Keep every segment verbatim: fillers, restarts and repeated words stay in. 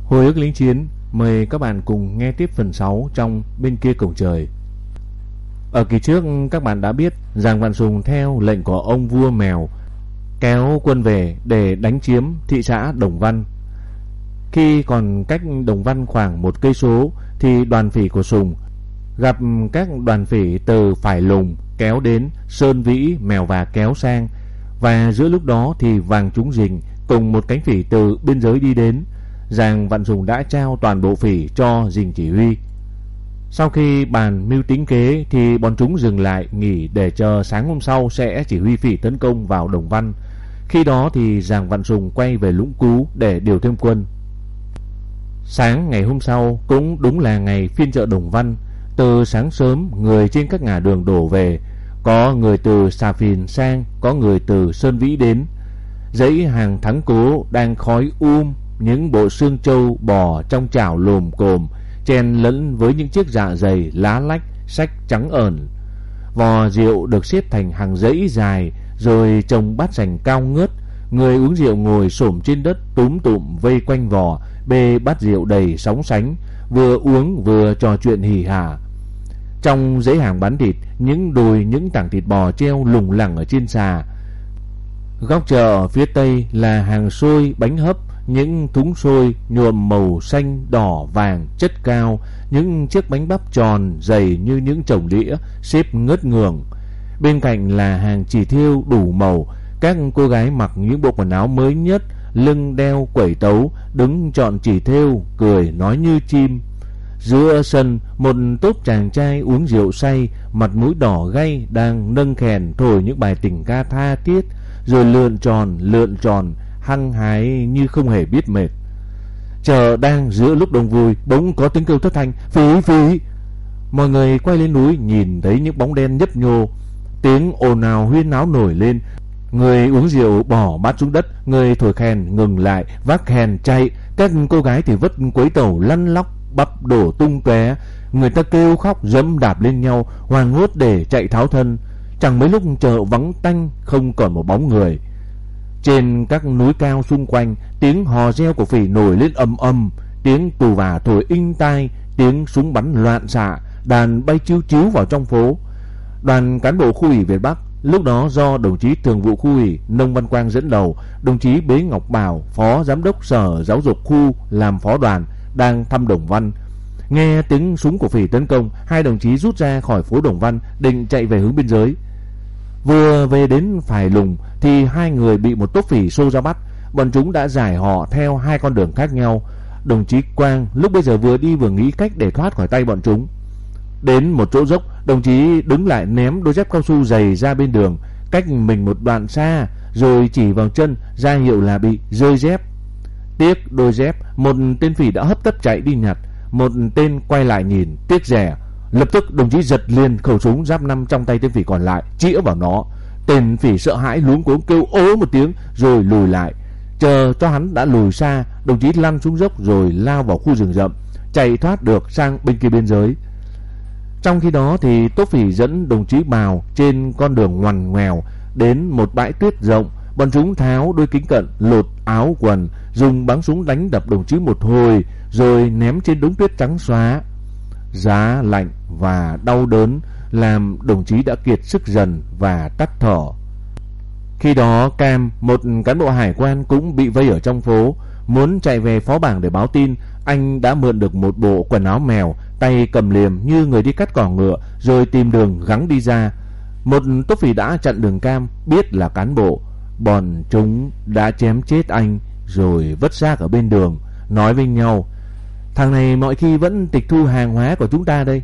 Hồi ức lính chiến, mời các bạn cùng nghe tiếp phần sáu trong Bên kia cổng trời. Ở kỳ trước các bạn đã biết Giàng Vạn Sùng theo lệnh của ông vua mèo kéo quân về để đánh chiếm thị xã Đồng Văn. Khi còn cách Đồng Văn khoảng một cây số thì đoàn phỉ của Sùng gặp các đoàn phỉ từ Phải Lùng kéo đến, Sơn Vĩ, Mèo Và kéo sang, và giữa lúc đó thì Vàng Trúng Rình cùng một cánh phỉ từ biên giới đi đến. Giàng Vạn Sùng đã trao toàn bộ phỉ cho Rình chỉ huy. Sau khi bàn mưu tính kế thì bọn chúng dừng lại nghỉ để chờ sáng hôm sau sẽ chỉ huy phỉ tấn công vào Đồng Văn. Khi đó thì Giàng Vạn Sùng quay về Lũng Cú để điều thêm quân. Sáng ngày hôm sau cũng đúng là ngày phiên chợ Đồng Văn. Từ sáng sớm người trên các ngả đường đổ về, có người từ Xà Phìn sang, có người từ Sơn Vĩ đến. Dãy hàng Thắng Cố đang khói um, những bộ xương trâu bò trong chảo lồm cồm chen lẫn với những chiếc dạ dày lá lách sách trắng ẩn. Vò rượu được xếp thành hàng dãy dài rồi trồng bát sành cao ngớt. Người uống rượu ngồi xổm trên đất túm tụm vây quanh vò, bê bát rượu đầy sóng sánh, vừa uống vừa trò chuyện hỉ hả. Trong dãy hàng bán thịt, những đùi những tảng thịt bò treo lủng lẳng ở trên xà. Góc chợ ở phía tây là hàng xôi bánh hấp, những thúng xôi nhuộm màu xanh đỏ vàng chất cao, những chiếc bánh bắp tròn dày như những chồng đĩa xếp ngớt ngường. Bên cạnh là hàng chì thiêu đủ màu, các cô gái mặc những bộ quần áo mới nhất, lưng đeo quẩy tấu, đứng chọn chì thêu, cười nói như chim. Giữa sân, một tốp chàng trai uống rượu say, mặt mũi đỏ gay đang nâng kèn thổi những bài tình ca tha thiết, rồi lượn tròn lượn tròn hăng hái như không hề biết mệt. Chợ đang giữa lúc đông vui, bỗng có tiếng kêu thất thanh phỉ phỉ. Mọi người quay lên núi nhìn thấy những bóng đen nhấp nhô, tiếng ồn ào huyên náo nổi lên. Người uống rượu bỏ bát xuống đất, người thổi kèn ngừng lại vác kèn chạy, các cô gái thì vất quấy tàu lăn lóc bắp đổ tung tóe. Người ta kêu khóc dẫm đạp lên nhau, hoảng hốt để chạy tháo thân. Chẳng mấy lúc chợ vắng tanh, không còn một bóng người. Trên các núi cao xung quanh, tiếng hò reo của phỉ nổi lên ầm ầm, tiếng tù vả thổi inh tai, tiếng súng bắn loạn xạ, đàn bay chiếu chiếu vào trong phố. Đoàn cán bộ khu ủy Việt Bắc lúc đó do đồng chí thường vụ khu ủy Nông Văn Quang dẫn đầu, đồng chí Bế Ngọc Bảo, phó giám đốc sở giáo dục khu làm phó đoàn, đang thăm Đồng Văn. Nghe tiếng súng của phỉ tấn công, hai đồng chí rút ra khỏi phố Đồng Văn định chạy về hướng biên giới. Vừa về đến Phải Lùng thì hai người bị một tốp phỉ xô ra bắt. Bọn chúng đã giải họ theo hai con đường khác nhau. Đồng chí Quang lúc bây giờ vừa đi vừa nghĩ cách để thoát khỏi tay bọn chúng. Đến một chỗ dốc, đồng chí đứng lại ném đôi dép cao su dày ra bên đường, cách mình một đoạn xa, rồi chỉ vào chân ra hiệu là bị rơi dép. Tiếc đôi dép, một tên phỉ đã hấp tấp chạy đi nhặt. Một tên quay lại nhìn, tiếc rẻ. Lập tức đồng chí giật liền khẩu súng giáp năm trong tay tên phỉ còn lại, chĩa vào nó. Tên phỉ sợ hãi luống cuống kêu ố một tiếng rồi lùi lại. Chờ cho hắn đã lùi xa, đồng chí lăn xuống dốc rồi lao vào khu rừng rậm, chạy thoát được sang bên kia biên giới. Trong khi đó thì tốp phỉ dẫn đồng chí Bào trên con đường ngoằn ngoèo đến một bãi tuyết rộng. Bọn chúng tháo đôi kính cận, lột áo quần, dùng bắn súng đánh đập đồng chí một hồi, rồi ném trên đống tuyết trắng xóa. Giá lạnh và đau đớn làm đồng chí đã kiệt sức dần và tắt thở. Khi đó Cam, một cán bộ hải quan cũng bị vây ở trong phố. Muốn chạy về phó bảng để báo tin, anh đã mượn được một bộ quần áo mèo, tay cầm liềm như người đi cắt cỏ ngựa, rồi tìm đường gắng đi ra. Một tốp phỉ đã chặn đường Cam, biết là cán bộ. Bọn chúng đã chém chết anh rồi vứt xác ở bên đường, nói với nhau: thằng này mọi khi vẫn tịch thu hàng hóa của chúng ta đây.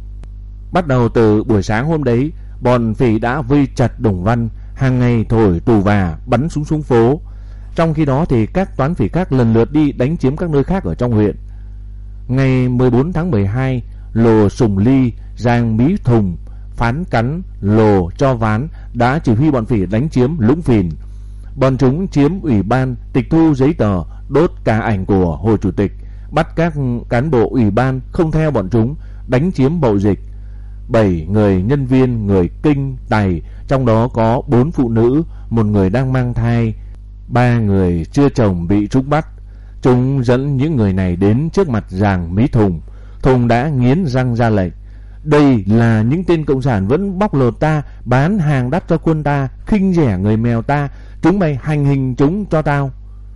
Bắt đầu từ buổi sáng hôm đấy, bọn phỉ đã vây chặt Đồng Văn, hàng ngày thổi tù và bắn súng xuống phố. Trong khi đó thì các toán phỉ khác lần lượt đi đánh chiếm các nơi khác ở trong huyện. Ngày mười bốn tháng mười hai, Lồ Sùng Ly, Giang Mí Thùng, Phán Cắn, Lồ Cho Ván đã chỉ huy bọn phỉ đánh chiếm Lũng Phìn. Bọn chúng chiếm ủy ban, tịch thu giấy tờ, đốt cả ảnh của Hồ Chủ tịch, bắt các cán bộ ủy ban không theo bọn chúng, đánh chiếm Bậu Dịch. Bảy người nhân viên người Kinh, Tày, trong đó có bốn phụ nữ, một người đang mang thai, ba người chưa chồng bị chúng bắt. Chúng dẫn những người này đến trước mặt Giàng Mỹ Thùng. Thùng đã nghiến răng ra lệnh: đây là những tên cộng sản vẫn bóc lột ta, bán hàng đắt cho quân ta, khinh rẻ người Mèo ta. Chúng mày hành hình chúng cho tao.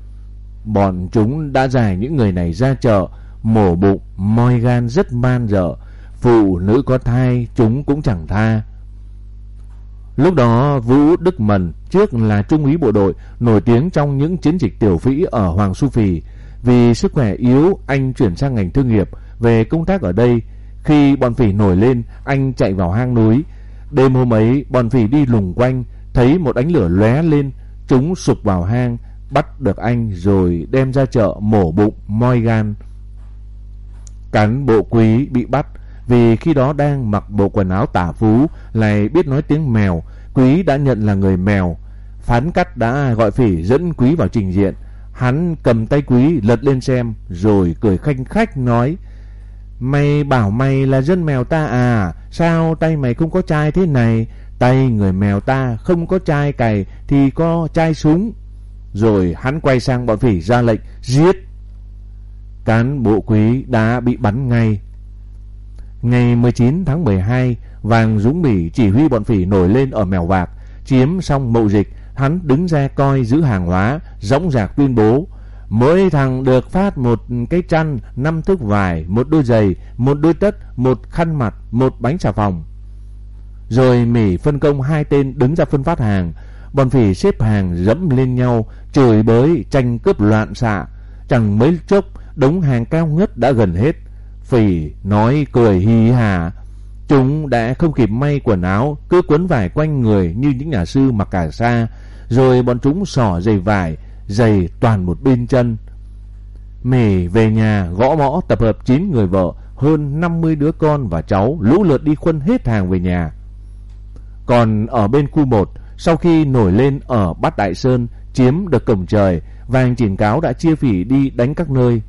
Bọn chúng đã giải những người này ra chợ, mổ bụng, moi gan rất man dợ. Phụ nữ có thai chúng cũng chẳng tha. Lúc đó Vũ Đức Mần, trước là trung úy bộ đội, nổi tiếng trong những chiến dịch tiểu phỉ ở Hoàng Su Phì. Vì sức khỏe yếu, anh chuyển sang ngành thương nghiệp, về công tác ở đây. Khi bọn phỉ nổi lên, anh chạy vào hang núi. Đêm hôm ấy, bọn phỉ đi lùng quanh, thấy một ánh lửa lóe lên. Chúng sục vào hang, bắt được anh rồi đem ra chợ mổ bụng, moi gan. Cán bộ Quý bị bắt vì khi đó đang mặc bộ quần áo tả phú, lại biết nói tiếng Mèo. Quý đã nhận là người Mèo. Phán Cắt đã gọi phỉ dẫn Quý vào trình diện. Hắn cầm tay Quý lật lên xem, rồi cười khanh khách nói: mày bảo mày là dân Mèo ta à? Sao tay mày không có chai thế này? Tay người Mèo ta không có chai cày thì có chai súng. Rồi hắn quay sang bọn phỉ ra lệnh giết. Cán bộ Quý đã bị bắn ngay. Ngày mười chín tháng mười hai, Vàng Dũng Bỉ chỉ huy bọn phỉ nổi lên ở Mèo Vạc. Chiếm xong Mậu Dịch, hắn đứng ra coi giữ hàng hóa, dõng dạc tuyên bố: mỗi thằng được phát một cái chăn, năm thước vải, một đôi giày, một đôi tất, một khăn mặt, một bánh xà phòng. Rồi Mỉ phân công hai tên đứng ra phân phát hàng. Bọn phỉ xếp hàng dẫm lên nhau, chửi bới, tranh cướp loạn xạ. Chẳng mấy chốc, đống hàng cao ngất đã gần hết. Phỉ nói cười hì hả. Chúng đã không kịp may quần áo, cứ quấn vải quanh người như những nhà sư mặc cà sa. Rồi bọn chúng xỏ giày vải, giày toàn một bên chân. Mỉ về nhà gõ mõ tập hợp chín người vợ, hơn năm mươi đứa con và cháu lũ lượt đi khuân hết hàng về nhà. Còn ở bên khu một, sau khi nổi lên ở Bát Đại Sơn, chiếm được Cổng Trời, Vàng Chỉnh Cáo đã chia phỉ đi đánh các nơi.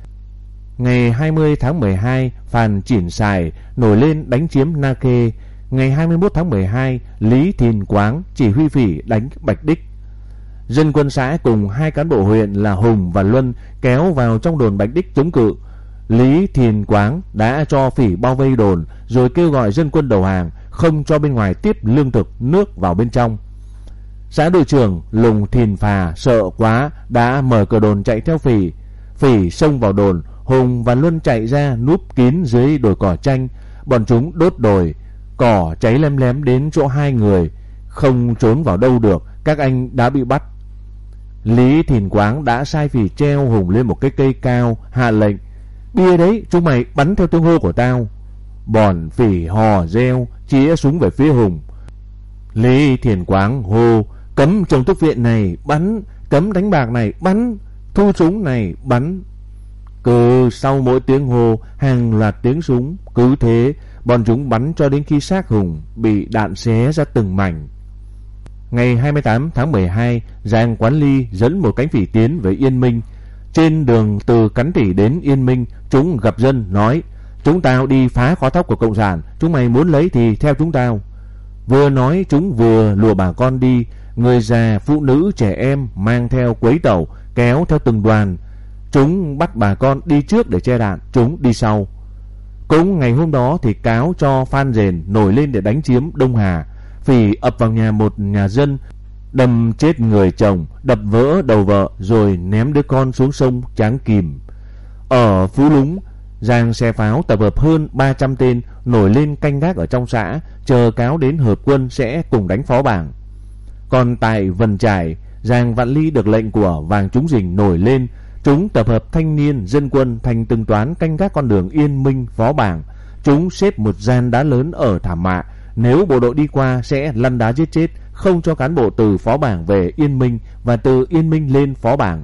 Ngày hai mươi tháng mười hai, Phàn Chỉn Sài nổi lên đánh chiếm Na Khê. Ngày hai mươi mốt tháng mười hai, Lý Thìn Quáng chỉ huy phỉ đánh Bạch Đích. Dân quân xã cùng hai cán bộ huyện là Hùng và Luân kéo vào trong đồn Bạch Đích chống cự. Lý Thìn Quáng đã cho phỉ bao vây đồn, rồi kêu gọi dân quân đầu hàng, không cho bên ngoài tiếp lương thực, nước vào bên trong. Xã đội trưởng Lùng Thìn Phà sợ quá đã mở cửa đồn chạy theo phỉ. Phỉ xông vào đồn, Hùng và Luân chạy ra núp kín dưới đồi cỏ chanh. Bọn chúng đốt đồi, cỏ cháy lem lém đến chỗ hai người, không trốn vào đâu được, các anh đã bị bắt. Lý Thìn Quáng đã sai phỉ treo Hùng lên một cái cây cao, hạ lệnh: bia đấy, chúng mày bắn theo tiếng hô của tao. Bọn phỉ hò reo, chĩa súng về phía Hùng. Lý Thìn Quáng hô: cấm trồng thuốc viện này, bắn; cấm đánh bạc này, bắn; thu súng này, bắn. Cứ sau mỗi tiếng hô, hàng loạt tiếng súng. Cứ thế, bọn chúng bắn cho đến khi xác Hùng bị đạn xé ra từng mảnh. Ngày hai mươi tám tháng mười hai, Giàng Quán Ly dẫn một cánh phỉ tiến về Yên Minh. Trên đường từ Cắn Tỉ đến Yên Minh, chúng gặp dân nói: chúng tao đi phá kho thóc của Cộng sản, chúng mày muốn lấy thì theo chúng tao. Vừa nói chúng vừa lùa bà con đi, người già, phụ nữ, trẻ em mang theo quấy tẩu, kéo theo từng đoàn. Chúng bắt bà con đi trước để che đạn, chúng đi sau. Cũng ngày hôm đó thì cáo cho Phan Rền nổi lên để đánh chiếm Đông Hà. Phỉ ập vào nhà một nhà dân, đâm chết người chồng, đập vỡ đầu vợ, rồi ném đứa con xuống sông Tráng Kìm. Ở Phú Lúng, Giàng xe pháo tập hợp hơn ba trăm tên nổi lên canh gác ở trong xã, chờ cáo đến hợp quân sẽ cùng đánh Phó Bảng. Còn tại Vân Trải, Giàng Vạn Ly được lệnh của Vàng Trúng Dình nổi lên. Chúng tập hợp thanh niên, dân quân thành từng toán canh gác con đường Yên Minh, Phó Bảng. Chúng xếp một gian đá lớn ở thảm mạ, nếu bộ đội đi qua sẽ lăn đá giết chết, không cho cán bộ từ Phó Bảng về Yên Minh và từ Yên Minh lên Phó Bảng.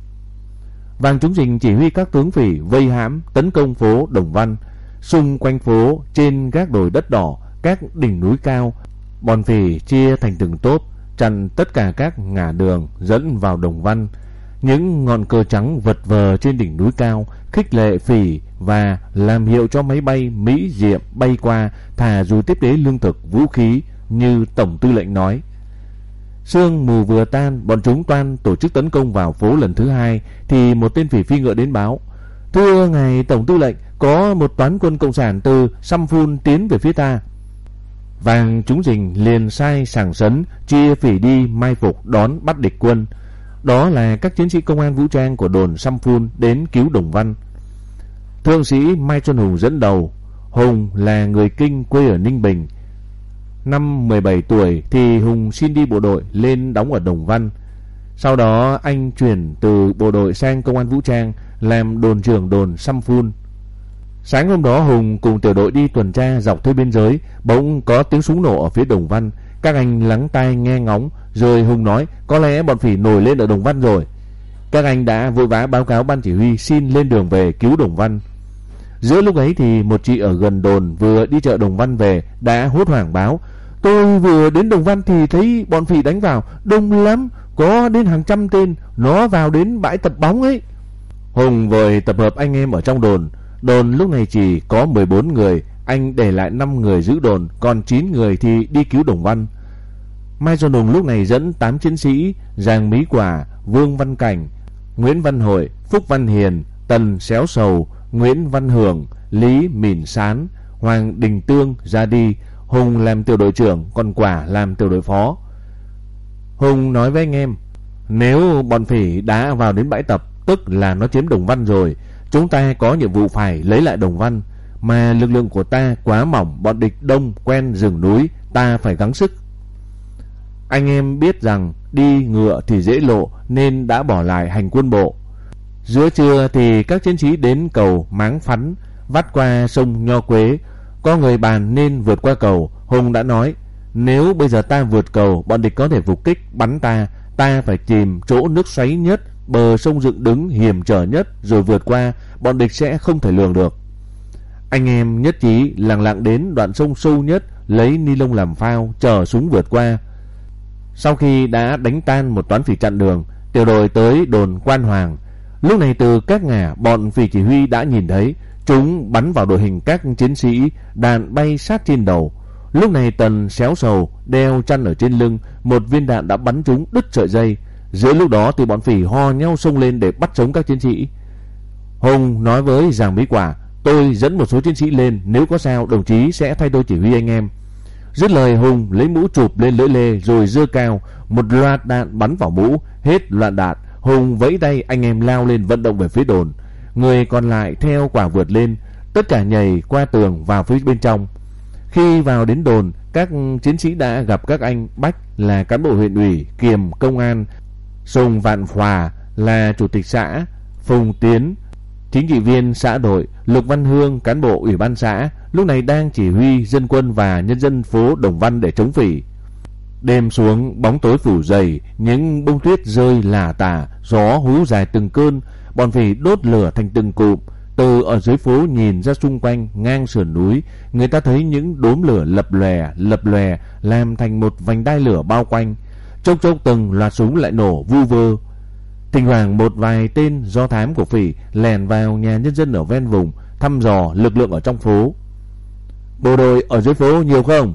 Vàng Trúng Dình chỉ huy các tướng phỉ vây hãm tấn công phố Đồng Văn. Xung quanh phố, trên các đồi đất đỏ, các đỉnh núi cao, bọn phỉ chia thành từng tốp, chặn tất cả các ngả đường dẫn vào Đồng Văn. Những ngọn cờ trắng vật vờ trên đỉnh núi cao khích lệ phỉ và làm hiệu cho máy bay Mỹ Diệm bay qua, thả dù tiếp tế lương thực, vũ khí như Tổng Tư lệnh nói. Sương mù vừa tan, bọn chúng toan tổ chức tấn công vào phố lần thứ hai thì một tên phỉ phi ngựa đến báo: "Thưa ngài tổng tư lệnh, có một toán quân cộng sản từ Samphun tiến về phía ta." Vàng chúng rình liền sai sảng sấn chia phỉ đi mai phục đón bắt địch quân. Đó là các chiến sĩ công an vũ trang của đồn Samphun đến cứu Đồng Văn. Thượng sĩ Mai Xuân Hùng dẫn đầu. Hùng là người Kinh, quê ở Ninh Bình. Năm mười bảy tuổi thì Hùng xin đi bộ đội lên đóng ở Đồng Văn. Sau đó anh chuyển từ bộ đội sang công an vũ trang, làm đồn trưởng đồn Samphun. Sáng hôm đó Hùng cùng tiểu đội đi tuần tra dọc theo biên giới, bỗng có tiếng súng nổ ở phía Đồng Văn. Các anh lắng tai nghe ngóng, rồi Hùng nói có lẽ bọn phỉ nổi lên ở Đồng Văn rồi. Các anh đã vội vã báo cáo ban chỉ huy xin lên đường về cứu Đồng Văn. Giữa lúc ấy thì một chị ở gần đồn vừa đi chợ Đồng Văn về đã hốt hoảng báo: "Tôi vừa đến Đồng Văn thì thấy bọn phỉ đánh vào, đông lắm, có đến hàng trăm tên, nó vào đến bãi tập bóng ấy." Hùng vội tập hợp anh em ở trong đồn. Đồn lúc này chỉ có mười bốn người, anh để lại năm người giữ đồn, còn chín người thì đi cứu Đồng Văn. Mai Xuân Hùng lúc này dẫn tám chiến sĩ: Giàng Mỹ Quả, Vương Văn Cảnh, Nguyễn Văn Hội, Phúc Văn Hiền, Tần Xéo Sầu, Nguyễn Văn Hưởng, Lý Mìn Sán, Hoàng Đình Tương ra đi. Hùng làm tiểu đội trưởng, còn Quả làm tiểu đội phó. Hùng nói với anh em: "Nếu bọn phỉ đã vào đến bãi tập, tức là nó chiếm Đồng Văn rồi. Chúng ta có nhiệm vụ phải lấy lại Đồng Văn, mà lực lượng của ta quá mỏng, bọn địch đông quen rừng núi, ta phải gắng sức." Anh em biết rằng đi ngựa thì dễ lộ nên đã bỏ lại hành quân bộ. Giữa trưa thì các chiến sĩ đến cầu Máng Phắn, vắt qua sông Nho Quế. Có người bàn nên vượt qua cầu. Hùng đã nói: "Nếu bây giờ ta vượt cầu, bọn địch có thể phục kích bắn ta, ta phải tìm chỗ nước xoáy nhất, bờ sông dựng đứng hiểm trở nhất rồi vượt qua, bọn địch sẽ không thể lường được." Anh em nhất trí lặng lặng đến đoạn sông sâu nhất, lấy ni lông làm phao, chở súng vượt qua. Sau khi đã đánh tan một toán phỉ chặn đường, tiểu đội tới đồn Quan Hoàng. Lúc này từ các ngả, bọn phỉ chỉ huy đã nhìn thấy, chúng bắn vào đội hình các chiến sĩ, đạn bay sát trên đầu. Lúc này Tần Xéo Sầu đeo chăn ở trên lưng, một viên đạn đã bắn trúng đứt sợi dây. Giữa lúc đó thì bọn phỉ ho nhau xông lên để bắt sống các chiến sĩ. Hùng nói với Giàng Mỹ Quả: "Tôi dẫn một số chiến sĩ lên, nếu có sao đồng chí sẽ thay tôi chỉ huy anh em." Dứt lời, Hùng lấy mũ chụp lên lưỡi lê rồi giơ cao, một loạt đạn bắn vào mũ. Hết loạt đạn, Hùng vẫy tay, anh em lao lên vận động về phía đồn. Người còn lại theo Quả vượt lên, tất cả nhảy qua tường vào phía bên trong. Khi vào đến đồn, các chiến sĩ đã gặp các anh Bách là cán bộ huyện ủy kiềm công an, Sùng Vạn Phòa là chủ tịch xã, Phùng Tiến chính trị viên xã đội, Lục Văn Hương cán bộ ủy ban xã, lúc này đang chỉ huy dân quân và nhân dân phố Đồng Văn để chống phỉ. Đêm xuống, bóng tối phủ dày, những bông tuyết rơi lả tả, gió hú dài từng cơn, bọn phỉ đốt lửa thành từng cụm. Từ ở dưới phố nhìn ra xung quanh ngang sườn núi, người ta thấy những đốm lửa lập lòe lập lòe làm thành một vành đai lửa bao quanh. Chốc chốc từng loạt súng lại nổ vu vơ. Thỉnh thoảng một vài tên do thám của phỉ lèn vào nhà nhân dân ở ven vùng, thăm dò lực lượng ở trong phố. "Bộ đội ở dưới phố nhiều không?"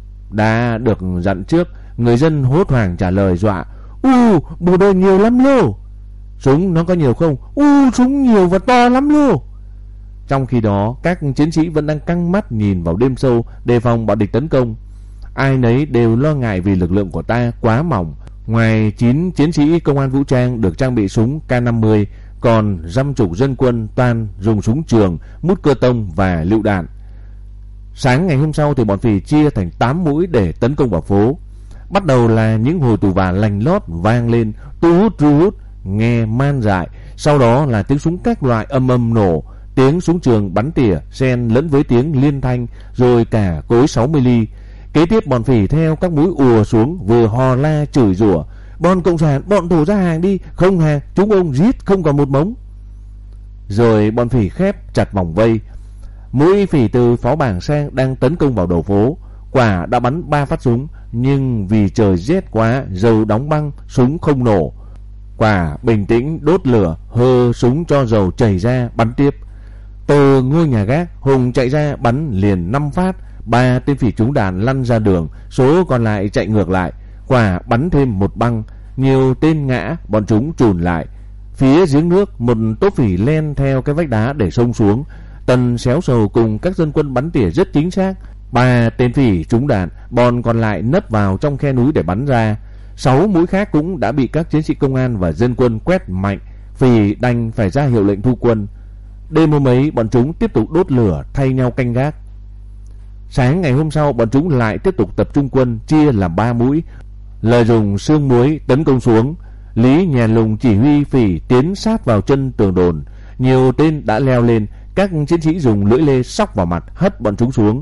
Đã được dặn trước, người dân hốt hoảng trả lời dọa: "U, bộ đội nhiều lắm lô." "Súng nó có nhiều không?" "U, súng nhiều và to lắm lô." Trong khi đó, các chiến sĩ vẫn đang căng mắt nhìn vào đêm sâu, đề phòng bọn địch tấn công. Ai nấy đều lo ngại vì lực lượng của ta quá mỏng. Ngoài chín chiến sĩ công an vũ trang được trang bị súng K năm mươi, còn dăm chục dân quân toàn dùng súng trường, mút cơ tông và lựu đạn. Sáng ngày hôm sau thì bọn phỉ chia thành tám mũi để tấn công vào phố. Bắt đầu là những hồi tù và lành lót vang lên, tu hút ru hút, nghe man dại. Sau đó là tiếng súng các loại âm âm nổ, tiếng súng trường bắn tỉa xen lẫn với tiếng liên thanh, rồi cả cối sáu mươi ly. Kế tiếp bọn phỉ theo các mũi ùa xuống, vừa hò la chửi rủa: "Bọn cộng sản, bọn thổ ra hàng đi, không hàng chúng ông giết không còn một mống." Rồi bọn phỉ khép chặt vòng vây. Mũi phỉ từ pháo bảng sang đang tấn công vào đầu phố. Quả đã bắn ba phát súng, nhưng vì trời rét quá, dầu đóng băng, súng không nổ. Quả bình tĩnh đốt lửa, hơ súng cho dầu chảy ra, bắn tiếp. Từ ngôi nhà gác, Hùng chạy ra bắn liền năm phát. Ba tên phỉ trúng đạn lăn ra đường, số còn lại chạy ngược lại. quả bắn thêm một băng, nhiều tên ngã, bọn chúng trùn lại. Phía giếng nước, một tốp phỉ len theo cái vách đá để xông xuống. Tần Xéo Sầu cùng các dân quân bắn tỉa rất chính xác. Ba tên phỉ trúng đạn, bọn còn lại nấp vào trong khe núi để bắn ra. Sáu mũi khác cũng đã bị các chiến sĩ công an và dân quân quét mạnh. Phỉ đành phải ra hiệu lệnh thu quân. Đêm hôm ấy, bọn chúng tiếp tục đốt lửa thay nhau canh gác. Sáng ngày hôm sau, bọn chúng lại tiếp tục tập trung quân, chia làm ba mũi, lợi dụng sương muối tấn công xuống. Lý Nhà Lùng chỉ huy phỉ tiến sát vào chân tường đồn. Nhiều tên đã leo lên, các chiến sĩ dùng lưỡi lê xóc vào mặt, hất bọn chúng xuống.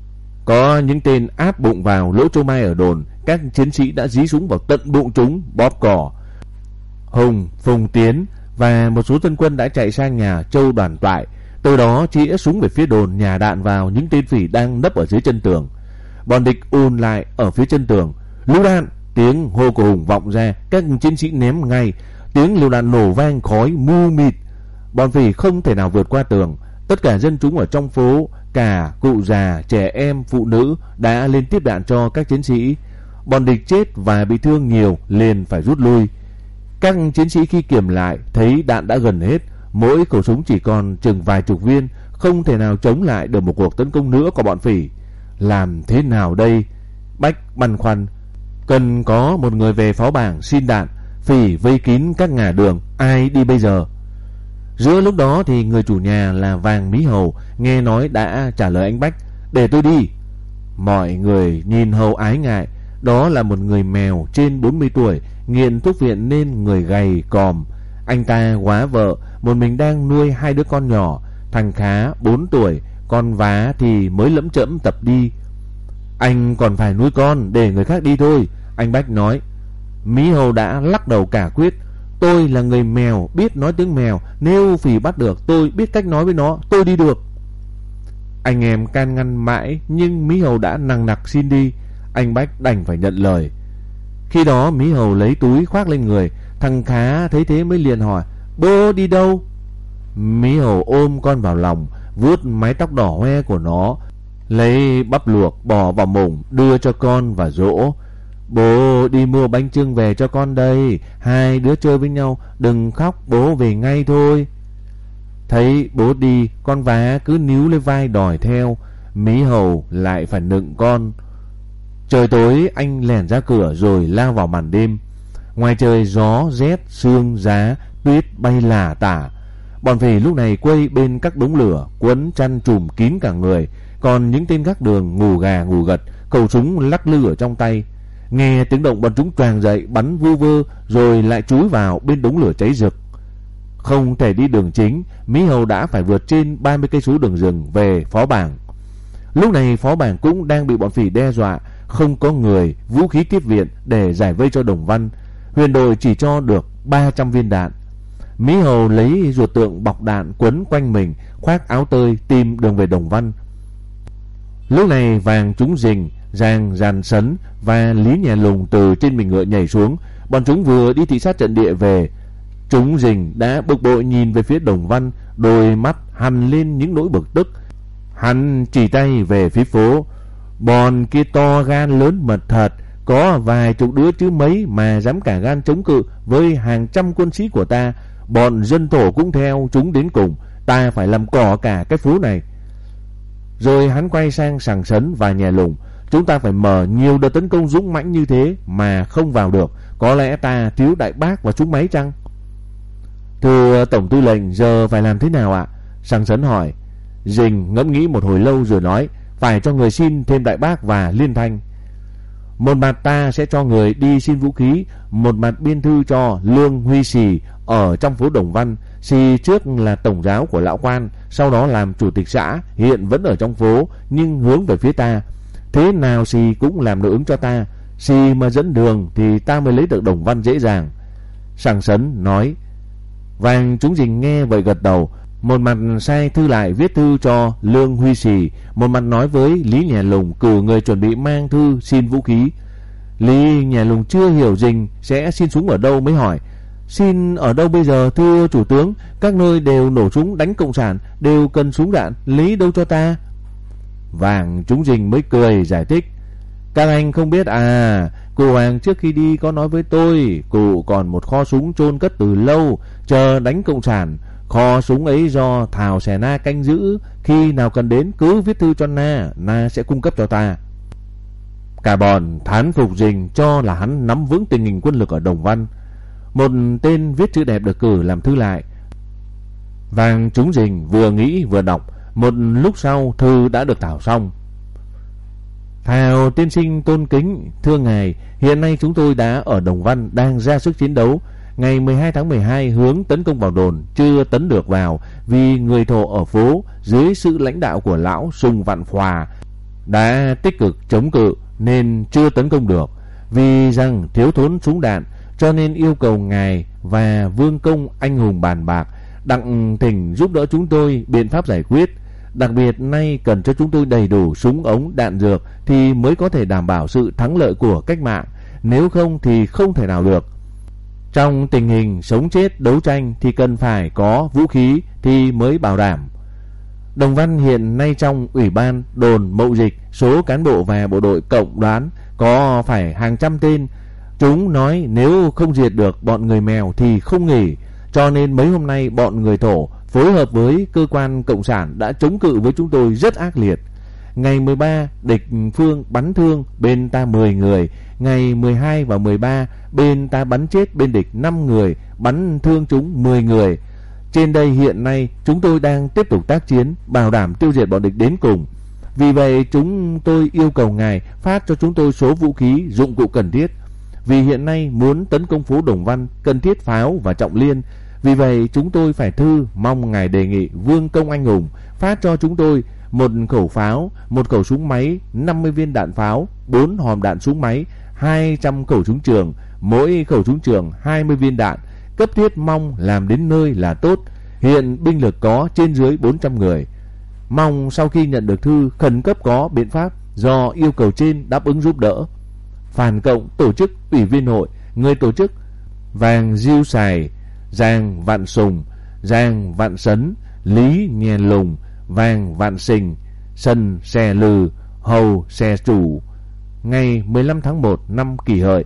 Có những tên áp bụng vào lỗ châu mai ở đồn, các chiến sĩ đã dí súng vào tận bụng chúng, bóp cỏ. Hùng, Phùng Tiến và một số dân quân đã chạy sang nhà Châu Đoàn Toại, từ đó chĩa súng về phía đồn, nhả đạn vào những tên phỉ đang nấp ở dưới chân tường. Bọn địch ùn lại ở phía chân tường, lựu đạn, tiếng hô của Hùng vọng ra, các chiến sĩ ném ngay, tiếng lựu đạn nổ vang khói mù mịt. Bọn phỉ không thể nào vượt qua tường. Tất cả dân chúng ở trong phố, cả cụ già, trẻ em, phụ nữ đã lên tiếp đạn cho các chiến sĩ. Bọn địch chết và bị thương nhiều liền phải rút lui. Các chiến sĩ khi kiểm lại thấy đạn đã gần hết, mỗi khẩu súng chỉ còn chừng vài chục viên, không thể nào chống lại được một cuộc tấn công nữa của bọn phỉ. Làm thế nào đây? Bách băn khoăn. Cần có một người về phó bảng xin đạn. Phỉ vây kín các ngả đường, ai đi bây giờ? Giữa lúc đó thì người chủ nhà là Vàng Mí Hầu nghe nói đã trả lời anh Bách: để tôi đi. Mọi người nhìn Hầu ái ngại. Đó là một người mèo trên bốn mươi tuổi, nghiện thuốc viện nên người gầy còm. Anh ta góa vợ, một mình đang nuôi hai đứa con nhỏ. Thằng Khá bốn tuổi, con Vá thì mới lẫm chẫm tập đi. Anh còn phải nuôi con, để người khác đi thôi, anh Bách nói. Mí Hầu đã lắc đầu cả quyết. Tôi là người mèo, biết nói tiếng mèo, nếu phỉ bắt được tôi biết cách nói với nó, tôi đi được. Anh em can ngăn mãi, nhưng Mí Hầu đã nằng nặc xin đi. Anh Bách đành phải nhận lời. Khi đó Mí Hầu lấy túi khoác lên người. Thằng Khá thấy thế mới liền hỏi: bố đi đâu? Mí Hầu ôm con vào lòng, vuốt mái tóc đỏ hoe của nó, lấy bắp luộc bỏ vào mùng đưa cho con và dỗ: bố đi mua bánh chưng về cho con đây, hai đứa chơi với nhau, đừng khóc, bố về ngay thôi. Thấy bố đi, con Vá cứ níu lấy vai đòi theo. Mí Hầu lại phải nựng con. Trời tối, anh lẻn ra cửa rồi lao vào màn đêm. Ngoài trời gió rét, sương giá, tuyết bay lả tả. Bọn phỉ lúc này quây bên các đống lửa, quấn chăn trùm kín cả người. Còn những tên gác đường ngủ gà ngủ gật, khẩu súng lắc lư ở trong tay. Nghe tiếng động, bọn chúng choàng dậy bắn vu vơ, rồi lại chúi vào bên đống lửa cháy rực. Không thể đi đường chính, Mí Hầu đã phải vượt trên ba mươi cây số đường rừng về phó bảng. Lúc này phó bảng cũng đang bị bọn phỉ đe dọa, không có người, vũ khí tiếp viện để giải vây cho Đồng Văn. Huyền đội chỉ cho được ba trăm viên đạn. Mí Hầu lấy ruột tượng bọc đạn quấn quanh mình, khoác áo tơi tìm đường về Đồng Văn. Lúc này Vàng Trúng Rình, Giang Giàn Sấn và Lý Nhà Lùng từ trên mình ngựa nhảy xuống. Bọn chúng vừa đi thị sát trận địa về. Trúng Rình đã bực bội nhìn về phía Đồng Văn, đôi mắt hằn lên những nỗi bực tức. Hắn chỉ tay về phía phố: bọn kia to gan lớn mật thật, có vài chục đứa chứ mấy mà dám cả gan chống cự với hàng trăm quân sĩ của ta. Bọn dân thổ cũng theo chúng đến cùng, ta phải làm cỏ cả cái phố này. Rồi hắn quay sang Sàng Sấn và Nhà Lùng: chúng ta phải mở nhiều đợt tấn công dũng mãnh như thế mà không vào được, có lẽ ta thiếu đại bác và súng máy chăng? Thưa Tổng Tư lệnh, giờ phải làm thế nào ạ? Sàng Sấn hỏi. Rình ngẫm nghĩ một hồi lâu rồi nói: phải cho người xin thêm đại bác và liên thanh. Một mặt ta sẽ cho người đi xin vũ khí, một mặt biên thư cho Lương Huy Sì ở trong phố Đồng Văn. Sì trước là tổng giáo của lão quan, sau đó làm chủ tịch xã, hiện vẫn ở trong phố nhưng hướng về phía ta. Thế nào Sì cũng làm nội ứng cho ta. Sì mà dẫn đường thì ta mới lấy được Đồng Văn dễ dàng. Sàng Sấn nói. Vàng Trúng Rình nghe vậy gật đầu, một mặt sai thư lại viết thư cho Lương Huy Sì, một mặt nói với Lý Nhà Lùng cử người chuẩn bị mang thư xin vũ khí. Lý Nhà Lùng chưa hiểu Rình sẽ xin súng ở đâu mới hỏi: xin ở đâu bây giờ thưa chủ tướng? Các nơi đều nổ súng đánh cộng sản, đều cần súng đạn, lấy đâu cho ta? Vàng Trúng Rình mới cười giải thích: các anh không biết à, Cụ Hoàng trước khi đi có nói với tôi, cụ còn một kho súng chôn cất từ lâu, chờ đánh cộng sản. Kho súng ấy do Thảo Xẻ Na canh giữ, khi nào cần đến cứ viết thư cho Na, Na sẽ cung cấp cho ta. Cả bọn thán phục Dình cho là hắn nắm vững tình hình quân lực ở Đồng Văn. Một tên viết chữ đẹp được cử làm thư lại. Vàng chúng Dình vừa nghĩ vừa đọc, một lúc sau thư đã được thảo xong. Thảo tiên sinh tôn kính, thưa ngài, hiện nay chúng tôi đã ở Đồng Văn đang ra sức chiến đấu. Ngày mười hai tháng mười hai hướng tấn công vào đồn, chưa tấn được vào vì người thổ ở phố dưới sự lãnh đạo của lão Sùng Vạn Phòa đã tích cực chống cự nên chưa tấn công được. Vì rằng thiếu thốn súng đạn cho nên yêu cầu ngài và Vương Công anh hùng bàn bạc, đặng thỉnh giúp đỡ chúng tôi biện pháp giải quyết. Đặc biệt nay cần cho chúng tôi đầy đủ súng ống đạn dược thì mới có thể đảm bảo sự thắng lợi của cách mạng, nếu không thì không thể nào được. Trong tình hình sống chết đấu tranh thì cần phải có vũ khí thì mới bảo đảm. Đồng Văn hiện nay trong ủy ban đồn mậu dịch, số cán bộ và bộ đội cộng đoán có phải hàng trăm tên. Chúng nói nếu không diệt được bọn người Mèo thì không nghỉ, cho nên mấy hôm nay bọn người Thổ phối hợp với cơ quan cộng sản đã chống cự với chúng tôi rất ác liệt. Ngày mười ba địch phương bắn thương bên ta mười người, ngày mười hai và mười ba bên ta bắn chết bên địch năm người, bắn thương chúng mười người. Trên đây hiện nay chúng tôi đang tiếp tục tác chiến, bảo đảm tiêu diệt bọn địch đến cùng. Vì vậy chúng tôi yêu cầu ngài phát cho chúng tôi số vũ khí, dụng cụ cần thiết. Vì hiện nay muốn tấn công phố Đồng Văn cần thiết pháo và trọng liên. Vì vậy chúng tôi phải thư mong ngài đề nghị Vương Công anh hùng phát cho chúng tôi một khẩu pháo, một khẩu súng máy, năm mươi viên đạn pháo, bốn hòm đạn súng máy, hai trăm khẩu súng trường, mỗi khẩu súng trường hai mươi viên đạn. Cấp thiết mong làm đến nơi là tốt. Hiện binh lực có trên dưới bốn trăm người. Mong sau khi nhận được thư khẩn cấp có biện pháp do yêu cầu trên đáp ứng giúp đỡ. Phản Cộng tổ chức ủy viên hội, người tổ chức Vàng Diêu Sài, Giang Vạn Sùng, Giang Vạn Sấn, Lý Nhèn Lùng, Vàng Vạn Sình, Sân Xè Lừ, Hầu Xè Chủ. Ngày mười lăm tháng một năm Kỷ Hợi.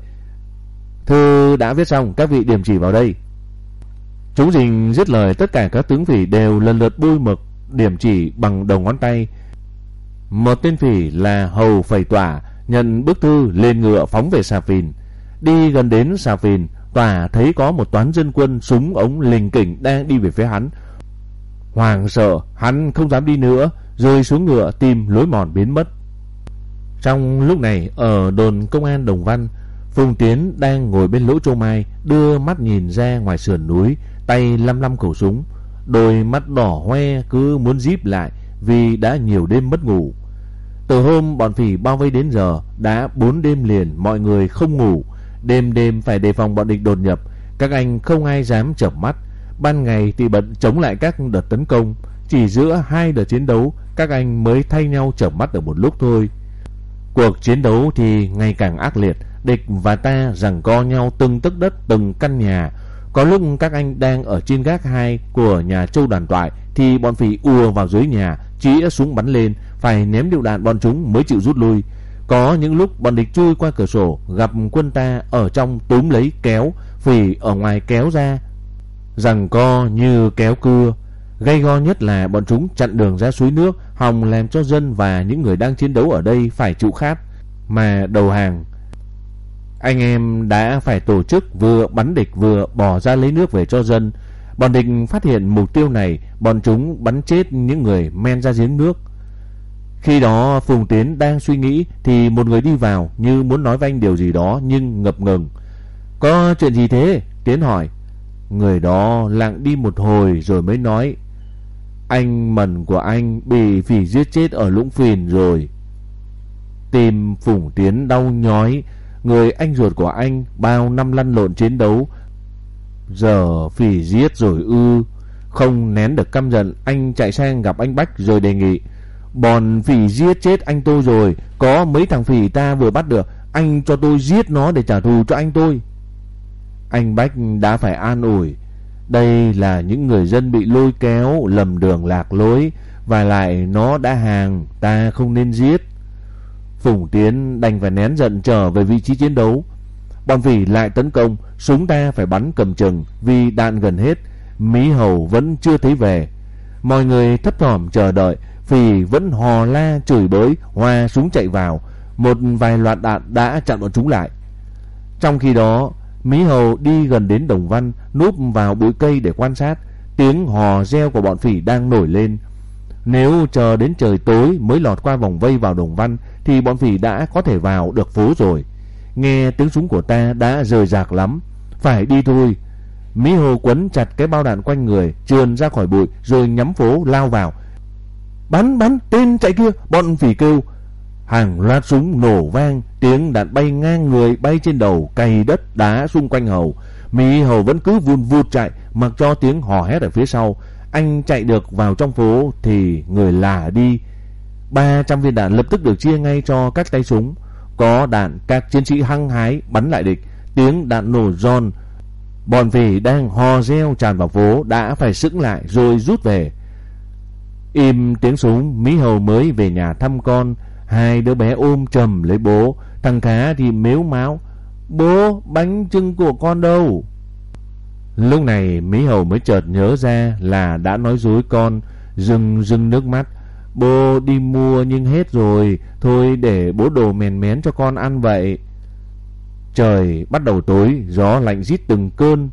Thư đã viết xong, các vị điểm chỉ vào đây. Chúng Dình dứt lời, tất cả các tướng phỉ đều lần lượt bôi mực điểm chỉ bằng đầu ngón tay. Một tên phỉ là Hầu Phẩy Tỏa nhận bức thư lên ngựa phóng về Xà Phìn. Đi gần đến Xà Phìn, Tỏa thấy có một toán dân quân súng ống lình kỉnh đang đi về phía hắn. Hoàng sợ, hắn không dám đi nữa, rơi xuống ngựa tìm lối mòn biến mất. Trong lúc này ở đồn công an Đồng Văn, Phùng Tiến đang ngồi bên lỗ châu mai, đưa mắt nhìn ra ngoài sườn núi, tay lăm lăm khẩu súng, đôi mắt đỏ hoe cứ muốn díp lại vì đã nhiều đêm mất ngủ. Từ hôm bọn phỉ bao vây đến giờ đã bốn đêm liền mọi người không ngủ, đêm đêm phải đề phòng bọn địch đột nhập. Các anh không ai dám chợp mắt. Ban ngày thì bận chống lại các đợt tấn công, chỉ giữa hai đợt chiến đấu các anh mới thay nhau chợp mắt được một lúc thôi. Cuộc chiến đấu thì ngày càng ác liệt, địch và ta giằng co nhau từng tấc đất từng căn nhà. Có lúc các anh đang ở trên gác hai của nhà Châu Đàn Toại thì bọn phỉ ùa vào dưới nhà, chĩa súng bắn lên, phải ném lựu đạn bọn chúng mới chịu rút lui. Có những lúc bọn địch chui qua cửa sổ, gặp quân ta ở trong túm lấy kéo, phỉ ở ngoài kéo ra, giằng co như kéo cưa. Gay go nhất là bọn chúng chặn đường ra suối nước, hòng làm cho dân và những người đang chiến đấu ở đây phải chịu khát mà đầu hàng. Anh em đã phải tổ chức vừa bắn địch vừa bỏ ra lấy nước về cho dân. Bọn địch phát hiện mục tiêu này, bọn chúng bắn chết những người men ra giếng nước. Khi đó Phùng Tiến đang suy nghĩ thì một người đi vào như muốn nói với anh điều gì đó nhưng ngập ngừng. Có chuyện gì thế? Tiến hỏi. Người đó lặng đi một hồi rồi mới nói. Anh Mần của anh bị phỉ giết chết ở Lũng Phìn rồi. Tim Phùng Tiến đau nhói. Người anh ruột của anh bao năm lăn lộn chiến đấu, giờ phỉ giết rồi ư? Không nén được căm giận, anh chạy sang gặp anh Bách rồi đề nghị. Bọn phỉ giết chết anh tôi rồi, có mấy thằng phỉ ta vừa bắt được, anh cho tôi giết nó để trả thù cho anh tôi. Anh Bách đã phải an ủi. Đây là những người dân bị lôi kéo lầm đường lạc lối, và lại nó đã hàng, ta không nên giết. Phùng Tiến đành phải nén giận trở về vị trí chiến đấu. Bọn Phỉ lại tấn công, súng ta phải bắn cầm chừng vì đạn gần hết. Mí Hầu vẫn chưa thấy về. Mọi người thấp thỏm chờ đợi. Phỉ vẫn hò la chửi bới, hoa súng chạy vào. Một vài loạt đạn đã chặn bọn chúng lại. Trong khi đó, Mí Hầu đi gần đến Đồng Văn, núp vào bụi cây để quan sát. Tiếng hò reo của bọn Phỉ đang nổi lên. Nếu chờ đến trời tối mới lọt qua vòng vây vào Đồng Văn thì bọn Phỉ đã có thể vào được phố rồi. Nghe tiếng súng của ta đã rời rạc lắm. Phải đi thôi. Mí Hầu quấn chặt cái bao đạn quanh người, trườn ra khỏi bụi rồi nhắm phố lao vào. Bắn bắn, tên chạy kia, bọn Phỉ kêu. Hàng loạt súng nổ vang, tiếng đạn bay ngang người, bay trên đầu, cày đất đá xung quanh Hầu. Mí Hầu vẫn cứ vun vút chạy, mặc cho tiếng hò hét ở phía sau. Anh chạy được vào trong phố thì người lả đi. Ba trăm viên đạn lập tức được chia ngay cho các tay súng. Có đạn, các chiến sĩ hăng hái bắn lại địch. Tiếng đạn nổ giòn. Bọn Phỉ đang hò reo tràn vào phố đã phải sững lại rồi rút về. Im tiếng súng, Mí Hầu mới về nhà thăm con. Hai đứa bé ôm chầm lấy bố. Thằng Khá thì mếu máo: bố, bánh chưng của con đâu? Lúc này Mí Hầu mới chợt nhớ ra là đã nói dối con, rưng rưng nước mắt. Bố đi mua nhưng hết rồi, thôi để bố đồ mèn mén cho con ăn vậy. Trời bắt đầu tối, gió lạnh rít từng cơn.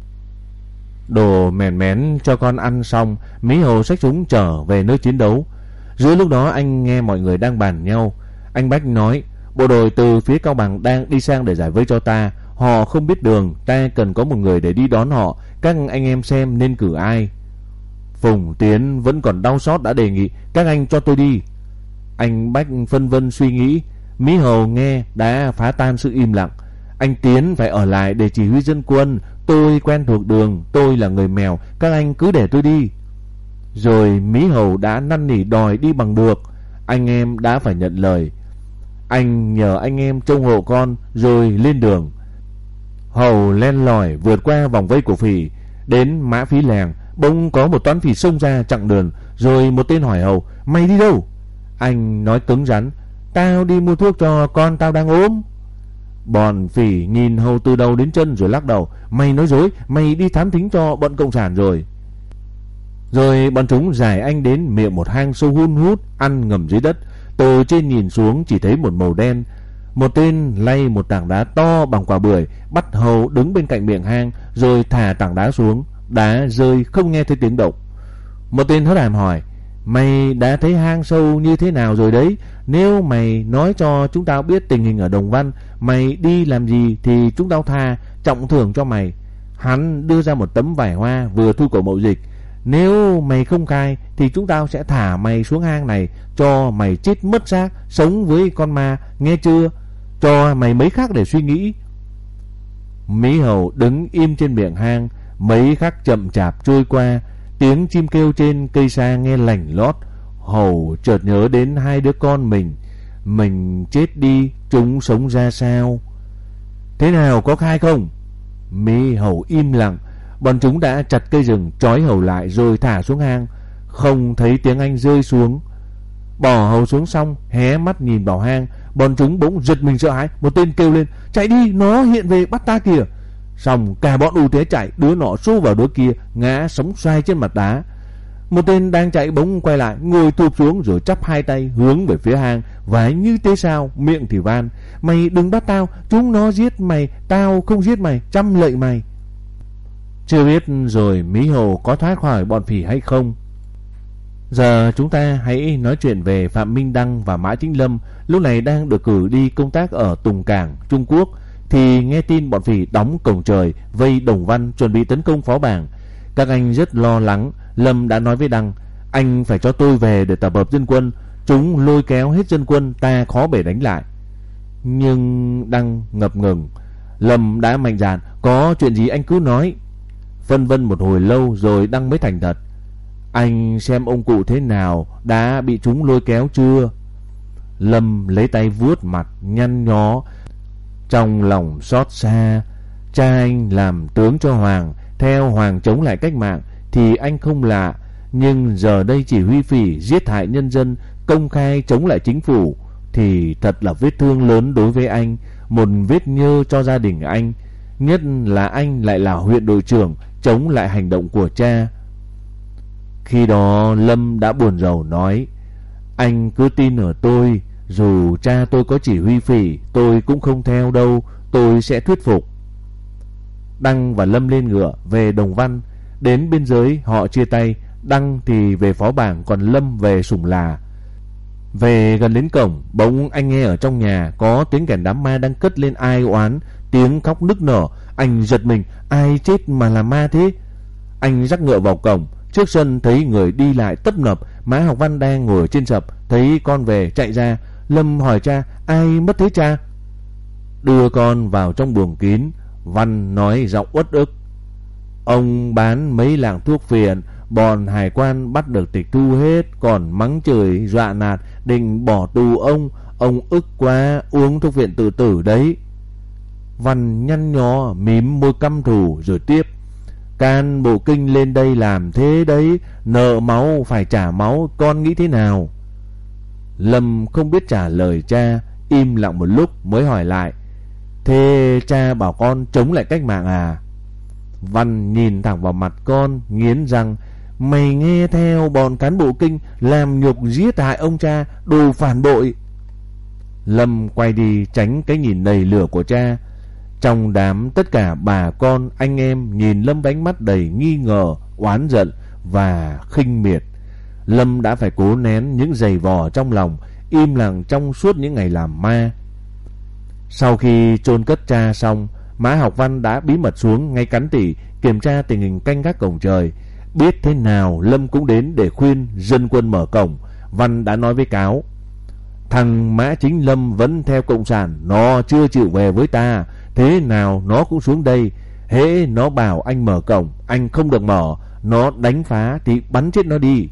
Đồ mèn mén cho con ăn xong, Mí Hầu xách súng trở về nơi chiến đấu. Giữa lúc đó anh nghe mọi người đang bàn nhau. Anh Bách nói: bộ đội từ phía Cao Bằng đang đi sang để giải vây cho ta. Họ không biết đường, ta cần có một người để đi đón họ. Các anh em xem nên cử ai. Phùng Tiến vẫn còn đau xót đã đề nghị: các anh cho tôi đi. Anh Bách phân vân suy nghĩ. Mí Hầu nghe đã phá tan sự im lặng. Anh Tiến phải ở lại để chỉ huy dân quân. Tôi quen thuộc đường, tôi là người Mèo, các anh cứ để tôi đi. Rồi Mí Hầu đã năn nỉ đòi đi bằng được. Anh em đã phải nhận lời. Anh nhờ anh em trông hộ con rồi lên đường. Hầu len lỏi vượt qua vòng vây của Phỉ đến Mã Phí Lèng. Bỗng có một toán Phỉ xông ra chặn đường. Rồi một tên hỏi Hầu: mày đi đâu? Anh nói cứng rắn: tao đi mua thuốc cho con tao đang ốm. Bọn Phỉ nhìn Hầu từ đầu đến chân rồi lắc đầu: mày nói dối, mày đi thám thính cho bọn cộng sản rồi. Rồi bọn chúng giải anh đến miệng một hang sâu hun hút ăn ngầm dưới đất. Từ trên nhìn xuống chỉ thấy một màu đen. Một tên lay một tảng đá to bằng quả bưởi, bắt Hầu đứng bên cạnh miệng hang rồi thả tảng đá xuống. Đá rơi không nghe thấy tiếng động. Một tên hớt hải hỏi: mày đã thấy hang sâu như thế nào rồi đấy? Nếu mày nói cho chúng tao biết tình hình ở Đồng Văn, mày đi làm gì thì chúng tao tha, trọng thưởng cho mày. Hắn đưa ra một tấm vải hoa vừa thu của Mậu Dịch. Nếu mày không khai thì chúng tao sẽ thả mày xuống hang này, cho mày chết mất xác, sống với con ma, nghe chưa? Cho mày mấy khắc để suy nghĩ. Mí Hầu đứng im trên miệng hang. Mấy khắc chậm chạp trôi qua. Tiếng chim kêu trên cây sa nghe lành lót. Hầu chợt nhớ đến hai đứa con mình. Mình chết đi, chúng sống ra sao? Thế nào, có khai không? Mí Hầu im lặng. Bọn chúng đã chặt cây rừng trói Hầu lại rồi thả xuống hang. Không thấy tiếng anh rơi xuống. Bỏ Hầu xuống xong, hé mắt nhìn vào hang. Bọn chúng bỗng giật mình sợ hãi. Một tên kêu lên: chạy đi, nó hiện về bắt ta kìa. Xong cả bọn ù té chạy, đứa nọ xô vào đứa kia, ngã sóng xoay trên mặt đá. Một tên đang chạy bỗng quay lại, ngồi thụp xuống rồi chắp hai tay hướng về phía hang, vái như thế sao, miệng thì van: mày đừng bắt tao, chúng nó giết mày, tao không giết mày, trăm lạy mày. Chưa biết rồi Mí Hầu có thoát khỏi bọn Phỉ hay không. Giờ chúng ta hãy nói chuyện về Phạm Minh Đăng và Mã Chính Lâm. Lúc này đang được cử đi công tác ở Tùng Cảng, Trung Quốc, thì nghe tin bọn Phỉ đóng cổng trời, vây Đồng Văn, chuẩn bị tấn công Phó Bàng. Các anh rất lo lắng. Lâm đã nói với Đăng: anh phải cho tôi về để tập hợp dân quân. Chúng lôi kéo hết dân quân, ta khó bể đánh lại. Nhưng Đăng ngập ngừng. Lâm đã mạnh dạn: có chuyện gì anh cứ nói. Phân vân một hồi lâu rồi Đăng mới thành thật: anh xem ông cụ thế nào, đã bị chúng lôi kéo chưa? Lâm lấy tay vuốt mặt nhăn nhó, trong lòng xót xa. Cha anh làm tướng cho Hoàng, theo Hoàng chống lại cách mạng thì anh không lạ. Nhưng giờ đây chỉ huy Phỉ giết hại nhân dân, công khai chống lại chính phủ, thì thật là vết thương lớn đối với anh, một vết nhơ cho gia đình anh, nhất là anh lại là huyện đội trưởng chống lại hành động của cha. Khi đó Lâm đã buồn rầu nói: "Anh cứ tin ở tôi, dù cha tôi có chỉ huy phỉ tôi cũng không theo đâu, tôi sẽ thuyết phục." Đăng và Lâm lên ngựa về Đồng Văn. Đến biên giới họ chia tay, Đăng thì về Phó Bảng, còn Lâm về Sùng Là. Về gần đến cổng, bỗng anh nghe ở trong nhà có tiếng kèn đám ma đang cất lên ai oán, tiếng khóc nức nở. Anh giật mình, ai chết mà là ma thế? Anh dắt ngựa vào cổng, trước sân thấy người đi lại tấp nập. Mã Học Văn đang ngồi trên sập, thấy con về chạy ra. Lâm hỏi cha: "Ai mất thế cha?" Đưa con vào trong buồng kín, Văn nói giọng uất ức: "Ông bán mấy lạng thuốc phiện, bọn hải quan bắt được tịch thu hết, còn mắng chửi dọa nạt định bỏ tù ông. Ông ức quá, uống thuốc phiện tự tử đấy." Văn nhăn nhó mím môi căm thù rồi tiếp: "Can bộ kinh lên đây làm thế đấy, nợ máu phải trả máu, con nghĩ thế nào?" Lâm không biết trả lời cha, im lặng một lúc mới hỏi lại: "Thế cha bảo con chống lại cách mạng à?" Văn nhìn thẳng vào mặt con, nghiến răng: "Mày nghe theo bọn cán bộ kinh làm nhục giết hại ông cha, đồ phản bội." Lâm quay đi tránh cái nhìn đầy lửa của cha. Trong đám tất cả bà con anh em nhìn Lâm ánh mắt đầy nghi ngờ, oán giận và khinh miệt. Lâm đã phải cố nén những giày vò trong lòng, im lặng trong suốt những ngày làm ma. Sau khi chôn cất cha xong, Mã Học Văn đã bí mật xuống ngay Cắn Tỉ kiểm tra tình hình canh gác cổng trời. Biết thế nào Lâm cũng đến để khuyên dân quân mở cổng. Văn đã nói với Cáo: "Thằng Mã Chính Lâm vẫn theo cộng sản, nó chưa chịu về với ta, thế nào nó cũng xuống đây. Hễ nó bảo anh mở cổng, anh không được mở, nó đánh phá thì bắn chết nó đi."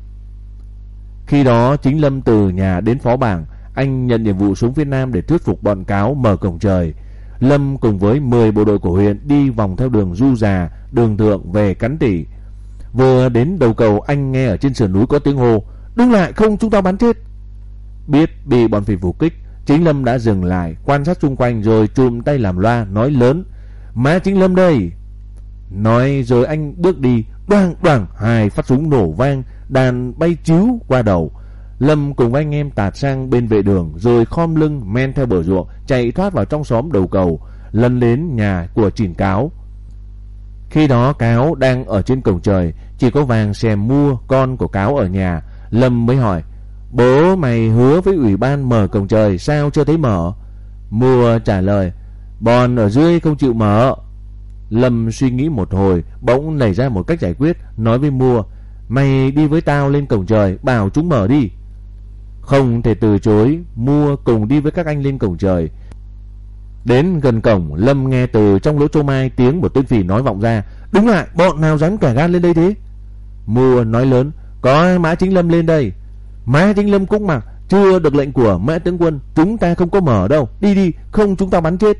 Khi đó Chính Lâm từ nhà đến Phó Bảng, anh nhận nhiệm vụ xuống phía Nam để thuyết phục bọn Cáo mở cổng trời. Lâm cùng với mười bộ đội của huyện đi vòng theo đường Du Già, đường Thượng về Cắn Tỉ. Vừa đến đầu cầu, anh nghe ở trên sườn núi có tiếng hô: "Đứng lại, không chúng ta bắn chết." Biết bị bọn phỉ phục kích, Chính Lâm đã dừng lại, quan sát xung quanh rồi chùm tay làm loa nói lớn: "Mã Chính Lâm đây." Nói rồi anh bước đi, đoàng đoàng hai phát súng nổ vang, đạn bay chiếu qua đầu. Lâm cùng anh em tạt sang bên vệ đường, rồi khom lưng men theo bờ ruộng chạy thoát vào trong xóm đầu cầu, lân đến nhà của Chỉn Cáo. Khi đó Cáo đang ở trên cổng trời, chỉ có Vàng Xèm Mua, con của Cáo ở nhà. Lâm mới hỏi: "Bố mày hứa với ủy ban mở cổng trời, sao chưa thấy mở?" Mua trả lời: "Bọn ở dưới không chịu mở." Lâm suy nghĩ một hồi, bỗng nảy ra một cách giải quyết, nói với Mua: "Mày đi với tao lên cổng trời, bảo chúng mở đi." Không thể từ chối, Mua cùng đi với các anh lên cổng trời. Đến gần cổng, Lâm nghe từ trong lỗ chô mai tiếng một tên phỉ nói vọng ra: "Đứng lại, bọn nào dám cả gan lên đây thế?" Mua nói lớn: "Có Mã Chính Lâm lên đây." "Mã Chính Lâm cũng mặc, chưa được lệnh của Mã tướng quân, chúng ta không có mở đâu, đi đi, không chúng ta bắn chết."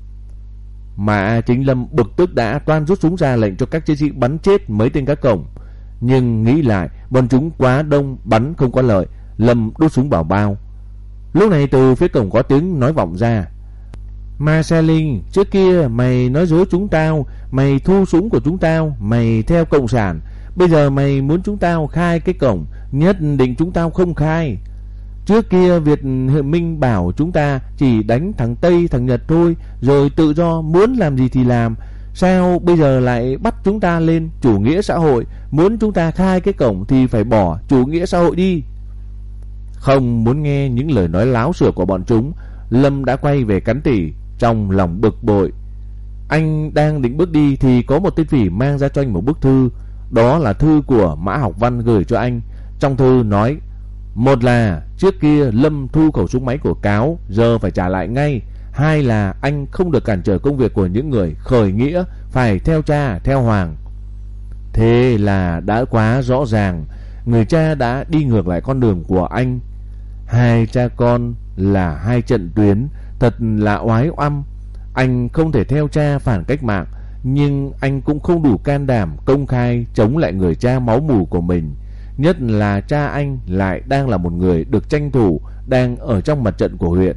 Mã Chính Lâm bực tức đã toan rút súng ra lệnh cho các chiến sĩ bắn chết mấy tên gác cổng, nhưng nghĩ lại bọn chúng quá đông, bắn không có lợi. Lâm đút súng bảo bao. Lúc này từ phía cổng có tiếng nói vọng ra: "Ma Sa Linh, trước kia mày nói dối chúng tao, mày thu súng của chúng tao, mày theo cộng sản. Bây giờ mày muốn chúng tao khai cái cổng, nhất định chúng tao không khai. Trước kia Việt Minh bảo chúng ta chỉ đánh thằng Tây thằng Nhật thôi, rồi tự do muốn làm gì thì làm. Sao bây giờ lại bắt chúng ta lên chủ nghĩa xã hội, muốn chúng ta khai cái cổng thì phải bỏ chủ nghĩa xã hội đi." Không muốn nghe những lời nói láo xược của bọn chúng, Lâm đã quay về Cắn Tỉ, trong lòng bực bội. Anh đang định bước đi thì có một tên phỉ mang ra cho anh một bức thư. Đó là thư của Mã Học Văn gửi cho anh. Trong thư nói: một là trước kia Lâm thu khẩu súng máy của Cáo, giờ phải trả lại ngay. Hai là anh không được cản trở công việc của những người khởi nghĩa, phải theo cha, theo Hoàng. Thế là đã quá rõ ràng, người cha đã đi ngược lại con đường của anh. Hai cha con là hai trận tuyến, thật là oái oăm. Anh không thể theo cha phản cách mạng, nhưng anh cũng không đủ can đảm công khai chống lại người cha máu mủ của mình. nhất là cha anh lại đang là một người được tranh thủ, đang ở trong mặt trận của huyện.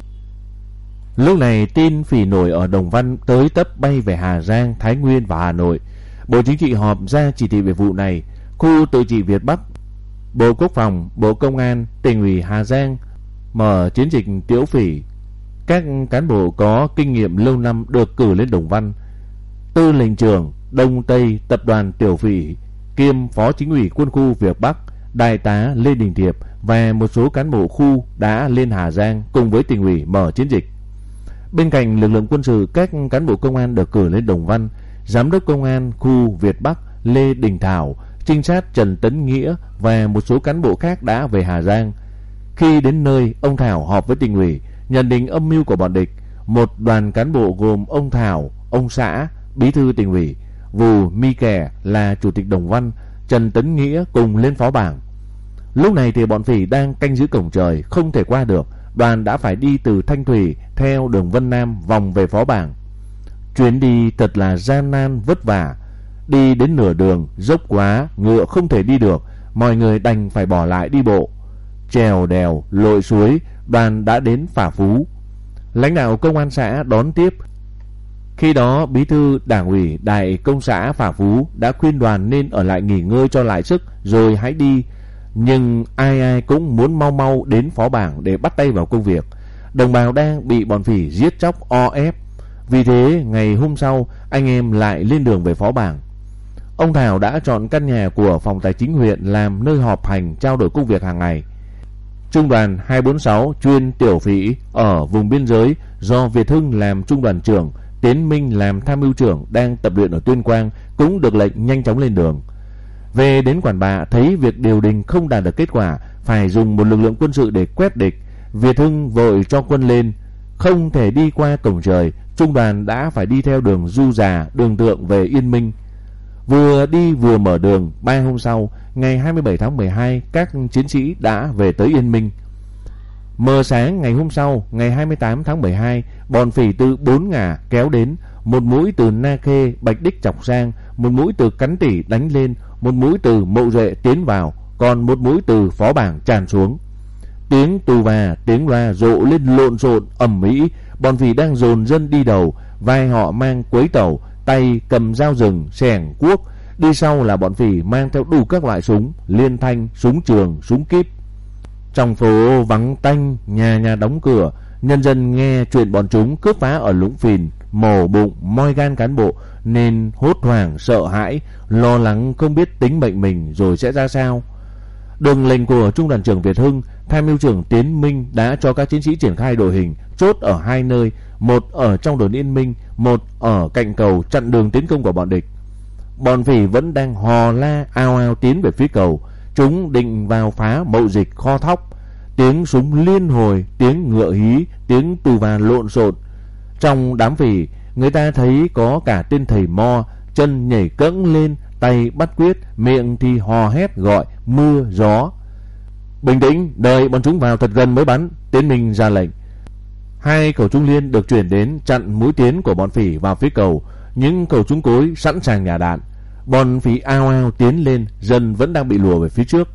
Lúc này tin phỉ nổi ở Đồng Văn tới tấp bay về Hà Giang, Thái Nguyên và Hà Nội. Bộ Chính trị họp ra chỉ thị về vụ này. Khu tự trị Việt Bắc, Bộ Quốc phòng, Bộ Công an, Tỉnh ủy Hà Giang mở chiến dịch tiễu phỉ. Các cán bộ có kinh nghiệm lâu năm được cử lên Đồng Văn. Tư lệnh trưởng Đông Tây Tập đoàn Tiểu phỉ kiêm Phó Chính ủy Quân khu Việt Bắc Đại tá Lê Đình Thiệp và một số cán bộ khu đã lên Hà Giang cùng với tỉnh ủy mở chiến dịch. Bên cạnh lực lượng quân sự, các cán bộ công an được cử lên Đồng Văn. Giám đốc công an khu Việt Bắc Lê Đình Thảo, trinh sát Trần Tấn Nghĩa và một số cán bộ khác đã về Hà Giang. Khi đến nơi, ông Thảo họp với tỉnh ủy, nhận định âm mưu của bọn địch. Một đoàn cán bộ gồm ông Thảo, ông Xã, bí thư tỉnh ủy, Vù Mi Kẻ là chủ tịch Đồng Văn, Trần Tấn Nghĩa cùng lên phó bảng. Lúc này thì bọn phỉ đang canh giữ cổng trời, không thể qua được. Đoàn đã phải đi từ Thanh Thủy theo đường Vân Nam vòng về phó bảng. Chuyến đi thật là gian nan vất vả. Đi đến nửa đường dốc quá, ngựa không thể đi được, mọi người đành phải bỏ lại đi bộ. Trèo đèo lội suối, đoàn đã đến Phả Phú. Lãnh đạo công an xã đón tiếp. Khi đó bí thư đảng ủy đại công xã Phả Phú đã khuyên đoàn nên ở lại nghỉ ngơi cho lại sức rồi hãy đi. Nhưng ai ai cũng muốn mau mau đến phó bảng để bắt tay vào công việc. Đồng bào đang bị bọn phỉ giết chóc o ép. Vì thế ngày hôm sau anh em lại lên đường về phó bảng. Ông Thảo đã chọn căn nhà của phòng tài chính huyện làm nơi họp hành trao đổi công việc hàng ngày. Trung đoàn hai bốn sáu chuyên tiểu phỉ ở vùng biên giới do Việt Hưng làm trung đoàn trưởng, Tiến Minh làm tham mưu trưởng đang tập luyện ở Tuyên Quang cũng được lệnh nhanh chóng lên đường. Về đến Quản Bạ thấy việc điều đình không đạt được kết quả, phải dùng một lực lượng quân sự để quét địch. Việt Hưng vội cho quân lên, không thể đi qua cổng trời, trung đoàn đã phải đi theo đường Du Già, đường Tượng về Yên Minh. Vừa đi vừa mở đường, ba hôm sau, ngày hai mươi bảy tháng mười hai, các chiến sĩ đã về tới Yên Minh. Mờ sáng ngày hôm sau, ngày hai mươi tám tháng mười hai, bọn phỉ từ bốn ngả kéo đến, một mũi từ Na Khê, Bạch Đích chọc sang, một mũi từ Cắn Tỉ đánh lên, một mũi từ Mậu Duệ tiến vào, còn một mũi từ Phó Bảng tràn xuống. Tiếng tù và tiếng loa rộ lên lộn xộn ầm ĩ. Bọn phỉ đang dồn dân đi đầu, vai họ mang quấy tàu, tay cầm dao rừng, xẻng, cuốc. Đi sau là bọn phỉ mang theo đủ các loại súng, liên thanh, súng trường, súng kíp. Trong phố vắng tanh, nhà nhà đóng cửa, nhân dân nghe chuyện bọn chúng cướp phá ở Lũng Phìn, mổ bụng, moi gan cán bộ nên hốt hoảng, sợ hãi, lo lắng không biết tính mệnh mình rồi sẽ ra sao. Đường lệnh của Trung đoàn trưởng Việt Hưng, tham mưu trưởng Tiến Minh đã cho các chiến sĩ triển khai đội hình chốt ở hai nơi, một ở trong đồn Yên Minh, một ở cạnh cầu chặn đường tiến công của bọn địch. Bọn phỉ vẫn đang hò la ao ao tiến về phía cầu, chúng định vào phá Mậu Dịch Kho Thóc. Tiếng súng liên hồi, tiếng ngựa hí, tiếng tù và lộn xộn. Trong đám phỉ, người ta thấy có cả tên thầy mo, chân nhảy cẫng lên, tay bắt quyết, miệng thì hò hét gọi mưa gió. Bình tĩnh, đợi bọn chúng vào thật gần mới bắn. Tiến Minh ra lệnh. Hai khẩu trung liên được chuyển đến chặn mũi tiến của bọn phỉ vào phía cầu. Những khẩu trung cối sẵn sàng nhả đạn. Bọn phỉ ao ao tiến lên, dân vẫn đang bị lùa về phía trước.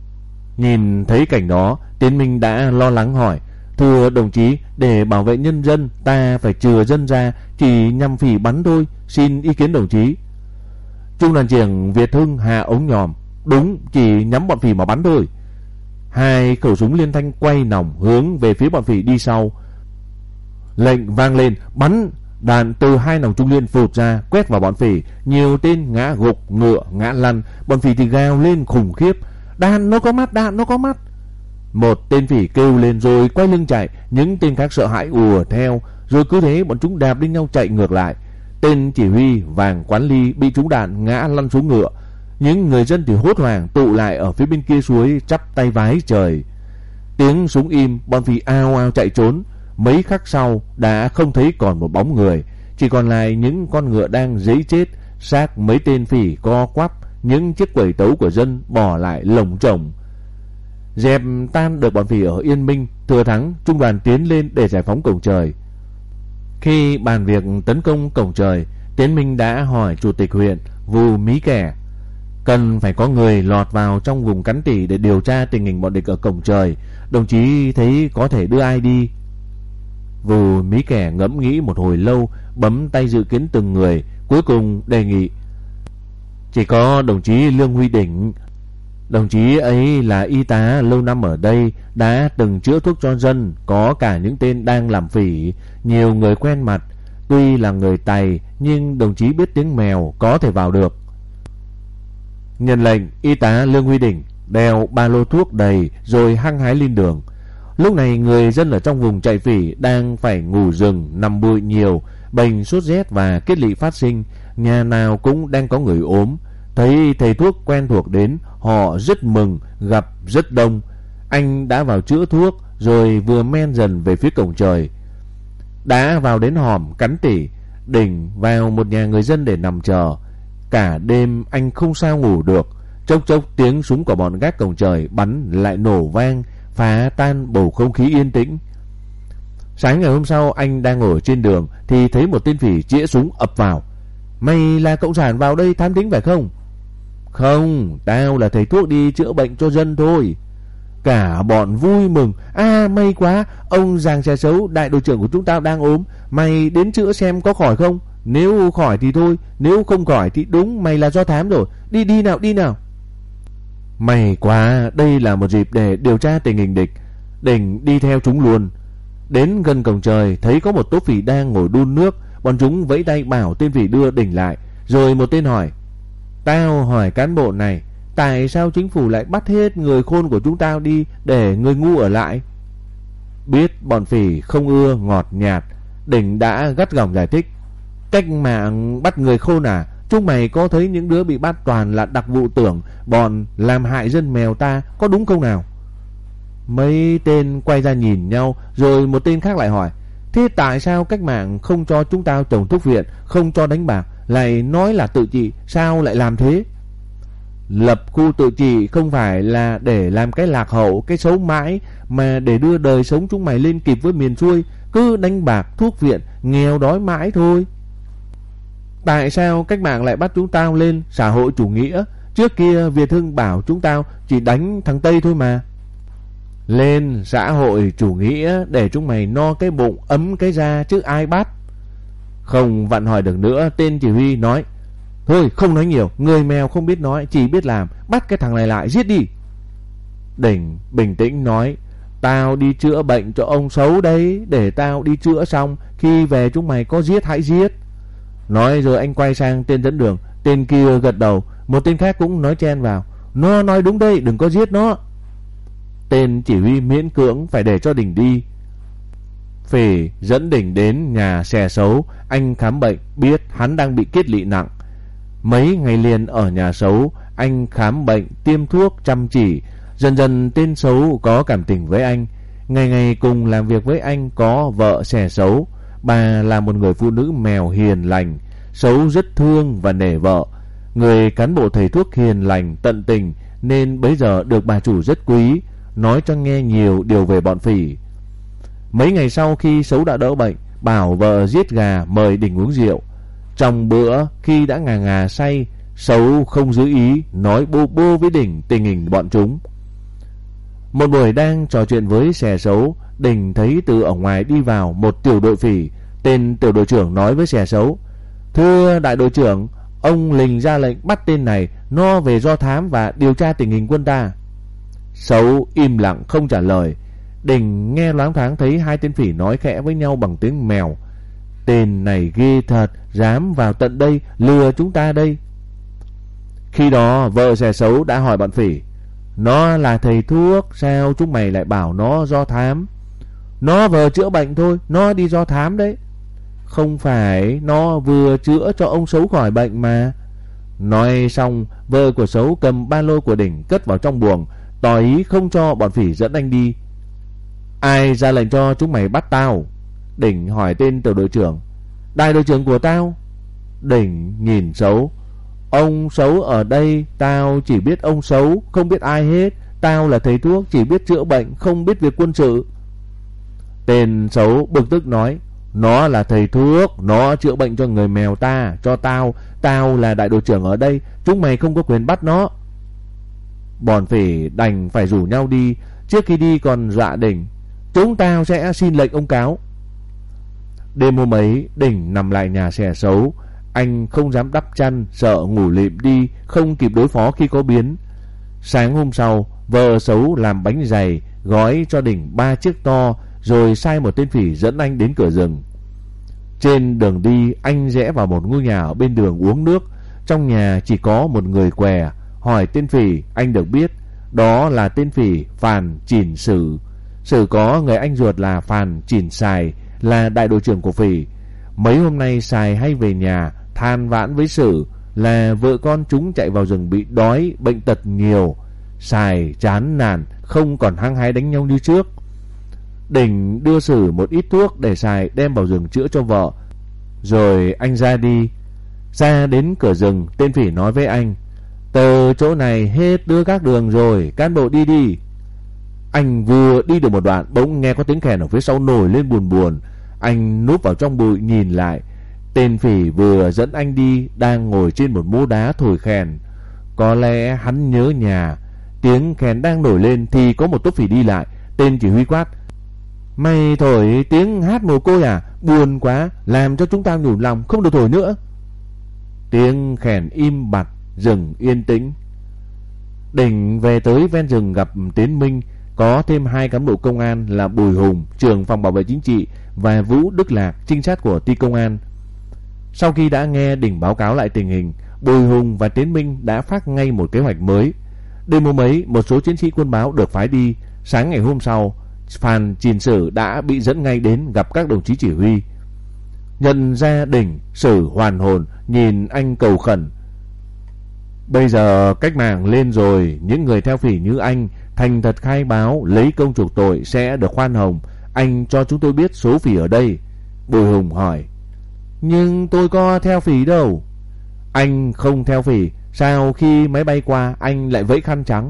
Nhìn thấy cảnh đó, Tiến Minh đã lo lắng hỏi: thưa đồng chí, để bảo vệ nhân dân ta phải chừa dân ra, chỉ nhằm phỉ bắn thôi, xin ý kiến đồng chí. Trung đoàn trưởng Việt Hưng hạ ống nhòm: đúng, chỉ nhắm bọn phỉ mà bắn thôi. Hai khẩu súng liên thanh quay nòng hướng về phía bọn phỉ đi sau. Lệnh vang lên: bắn! Đạn từ hai nòng trung liên phụt ra quét vào bọn phỉ, nhiều tên ngã gục, ngựa ngã lăn. Bọn phỉ thì gào lên khủng khiếp: đạn nó có mắt, đạn nó có mắt. Một tên phỉ kêu lên rồi quay lưng chạy, những tên khác sợ hãi ùa theo, rồi cứ thế bọn chúng đạp lên nhau chạy ngược lại. Tên chỉ huy Vàng Quán Ly bị trúng đạn ngã lăn xuống ngựa. Những người dân thì hốt hoảng tụ lại ở phía bên kia suối, chắp tay vái trời. Tiếng súng im, bọn phỉ ao ao chạy trốn. Mấy khắc sau đã không thấy còn một bóng người, chỉ còn lại những con ngựa đang dẫy chết, xác mấy tên phỉ co quắp, những chiếc quẩy tấu của dân bỏ lại lồng chồng. Dẹp tan được bọn phỉ ở Yên Minh, thừa thắng, trung đoàn tiến lên để giải phóng cổng trời. Khi bàn việc tấn công cổng trời, Tiến Minh đã hỏi chủ tịch huyện Vù Mí Kẻ: cần phải có người lọt vào trong vùng cắn tỉ để điều tra tình hình bọn địch ở cổng trời. Đồng chí thấy có thể đưa ai đi? Vù Mí Kẻ ngẫm nghĩ một hồi lâu, bấm tay dự kiến từng người, cuối cùng đề nghị chỉ có đồng chí Lương Huy Đỉnh. Đồng chí ấy là y tá lâu năm ở đây, đã từng chữa thuốc cho dân, có cả những tên đang làm phỉ, nhiều người quen mặt. Tuy là người Tày nhưng đồng chí biết tiếng mèo, có thể vào được. Nhận lệnh, y tá Lương Huy Đỉnh đeo ba lô thuốc đầy rồi hăng hái lên đường. Lúc này người dân ở trong vùng chạy phỉ đang phải ngủ rừng, nằm bụi nhiều, bệnh sốt rét và kết lị phát sinh, nhà nào cũng đang có người ốm. Thấy thầy thuốc quen thuộc đến, họ rất mừng, gặp rất đông. Anh đã vào chữa thuốc rồi vừa men dần về phía cổng trời. Đã vào đến hòm cắn tỉ, Đỉnh vào một nhà người dân để nằm chờ. Cả đêm anh không sao ngủ được. Chốc chốc tiếng súng của bọn gác cổng trời bắn lại nổ vang, phá tan bầu không khí yên tĩnh. Sáng ngày hôm sau, anh đang ở trên đường thì thấy một tên phỉ chĩa súng ập vào. Mày là cộng sản vào đây thám thính phải không? Không, tao là thầy thuốc đi chữa bệnh cho dân thôi. Cả bọn vui mừng. À, may quá, ông Giàng Xẻ Xấu, đại đội trưởng của chúng ta đang ốm. Mày đến chữa xem có khỏi không? Nếu khỏi thì thôi, nếu không khỏi thì đúng mày là do thám rồi. Đi đi nào, đi nào. May quá, đây là một dịp để điều tra tình hình địch. Đỉnh đi theo chúng luôn. Đến gần cổng trời, thấy có một tốp phỉ đang ngồi đun nước. Bọn chúng vẫy tay bảo tên phỉ đưa Đỉnh lại. Rồi một tên hỏi: Tao hỏi cán bộ này, tại sao chính phủ lại bắt hết người khôn của chúng tao đi để người ngu ở lại? Biết bọn phỉ không ưa ngọt nhạt, Đỉnh đã gắt gỏng giải thích: Cách mạng bắt người khôn à? Chúng mày có thấy những đứa bị bắt toàn là đặc vụ tưởng bọn làm hại dân mèo ta, có đúng không nào? Mấy tên quay ra nhìn nhau, rồi một tên khác lại hỏi: Thế tại sao cách mạng không cho chúng tao trồng thuốc viện, không cho đánh bạc, lại nói là tự trị, sao lại làm thế? Lập khu tự trị không phải là để làm cái lạc hậu, cái xấu mãi, mà để đưa đời sống chúng mày lên kịp với miền xuôi. Cứ đánh bạc, thuốc viện, nghèo đói mãi thôi. Tại sao cách mạng lại bắt chúng tao lên xã hội chủ nghĩa? Trước kia Việt Hưng bảo chúng tao chỉ đánh thằng Tây thôi mà. Lên xã hội chủ nghĩa để chúng mày no cái bụng ấm cái da chứ ai bắt. Không vặn hỏi được nữa, tên chỉ huy nói: Thôi không nói nhiều, người mèo không biết nói, chỉ biết làm, bắt cái thằng này lại giết đi. Đỉnh bình tĩnh nói: Tao đi chữa bệnh cho ông xấu đấy, để tao đi chữa xong, khi về chúng mày có giết hãy giết. Nói rồi anh quay sang tên dẫn đường. Tên kia gật đầu. Một tên khác cũng nói chen vào: Nó nói đúng đây, đừng có giết nó. Tên chỉ huy miễn cưỡng phải để cho Đỉnh đi. Phỉ dẫn Đỉnh đến nhà Xẻ Xấu. Anh khám bệnh, biết hắn đang bị kết lị nặng. Mấy ngày liền ở nhà Xấu, anh khám bệnh, tiêm thuốc chăm chỉ. Dần dần tên Xấu có cảm tình với anh. Ngày ngày cùng làm việc với anh có vợ Xẻ Xấu. Bà là một người phụ nữ mèo hiền lành. Xấu rất thương và nể vợ. Người cán bộ thầy thuốc hiền lành tận tình, nên bấy giờ được bà chủ rất quý, nói cho nghe nhiều điều về bọn phỉ. Mấy ngày sau khi Xấu đã đỡ bệnh, bảo vợ giết gà mời Đỉnh uống rượu. Trong bữa, khi đã ngà ngà say, Xấu không giữ ý, nói bô bô với Đỉnh tình hình bọn chúng. Một buổi đang trò chuyện với Xẻ Xấu, Đỉnh thấy từ ở ngoài đi vào một tiểu đội phỉ. Tên tiểu đội trưởng nói với Xẻ Xấu: Thưa đại đội trưởng, ông Lình ra lệnh bắt tên này, nó về do thám và điều tra tình hình quân ta. Xấu im lặng không trả lời. Đỉnh nghe loáng thoáng thấy hai tên phỉ nói khẽ với nhau bằng tiếng mèo: Tên này ghê thật, dám vào tận đây lừa chúng ta đây. Khi đó vợ Xẻ Xấu đã hỏi bọn phỉ: Nó là thầy thuốc, sao chúng mày lại bảo nó do thám? Nó vừa chữa bệnh thôi, nó đi do thám đấy. Không phải, nó vừa chữa cho ông Xấu khỏi bệnh mà. Nói xong, vợ của Xấu cầm ba lô của Đỉnh cất vào trong buồng, tỏ ý không cho bọn phỉ dẫn anh đi. Ai ra lệnh cho chúng mày bắt tao? Đỉnh hỏi tên tiểu đội trưởng. Đại đội trưởng của tao. Đỉnh nhìn Xấu. Ông Xấu ở đây, tao chỉ biết ông Xấu, không biết ai hết. Tao là thầy thuốc, chỉ biết chữa bệnh, không biết việc quân sự. Tên Xấu bực tức nói: Nó là thầy thuốc, nó chữa bệnh cho người mèo ta, cho tao. Tao là đại đội trưởng ở đây, chúng mày không có quyền bắt nó. Bọn phỉ đành phải rủ nhau đi. Trước khi đi còn dọa Đỉnh: chúng tao sẽ xin lệnh ông cáo. Đêm hôm ấy Đỉnh nằm lại nhà xẻ xấu. Anh không dám đắp chăn, sợ ngủ lịm đi, không kịp đối phó khi có biến. Sáng hôm sau, vợ xấu làm bánh dày, gói cho Đỉnh ba chiếc to, rồi sai một tên phỉ dẫn anh đến cửa rừng. Trên đường đi, anh rẽ vào một ngôi nhà ở bên đường uống nước. Trong nhà chỉ có một người què. Hỏi tên phỉ, anh được biết đó là tên phỉ Phàn Chỉn Sử. Sử có người anh ruột là Phàn Chỉn Sài, là đại đội trưởng của phỉ. Mấy hôm nay Sài hay về nhà than vãn với Sử là vợ con chúng chạy vào rừng bị đói, bệnh tật nhiều. Sài chán nản, không còn hăng hái đánh nhau như trước. Đỉnh đưa Sử một ít thuốc để Sài đem vào rừng chữa cho vợ, rồi anh ra đi. Ra đến cửa rừng, tên phỉ nói với anh: từ chỗ này hết đưa các đường rồi, cán bộ đi đi. Anh vừa đi được một đoạn, bỗng nghe có tiếng kèn ở phía sau nổi lên buồn buồn. Anh núp vào trong bụi nhìn lại. Tên phỉ vừa dẫn anh đi đang ngồi trên một mố đá thổi kèn. Có lẽ hắn nhớ nhà. Tiếng kèn đang nổi lên thì có một tốp phỉ đi lại. Tên chỉ huy quát: mày thổi tiếng hát mồ côi à? Buồn quá, làm cho chúng ta nhủ lòng, không được thổi nữa. Tiếng kèn im bặt, rừng yên tĩnh. Đỉnh về tới ven rừng gặp Tiến Minh, có thêm hai cán bộ công an là Bùi Hùng, trưởng phòng bảo vệ chính trị, và Vũ Đức Lạc, trinh sát của ty công an. Sau khi đã nghe Đỉnh báo cáo lại tình hình, Bùi Hùng và Tiến Minh đã phát ngay một kế hoạch mới. Đêm hôm ấy, một số chiến sĩ quân báo được phái đi. Sáng ngày hôm sau, Phàn Chỉn Sử đã bị dẫn ngay đến gặp các đồng chí chỉ huy. Nhận ra Đỉnh, Sử hoàn hồn, nhìn anh cầu khẩn: bây giờ cách mạng lên rồi, những người theo phỉ như anh thành thật khai báo, lấy công chuộc tội sẽ được khoan hồng. Anh cho chúng tôi biết số phỉ ở đây. Bùi Hùng hỏi: nhưng tôi có theo phỉ đâu. Anh không theo phỉ, sao khi máy bay qua anh lại vẫy khăn trắng?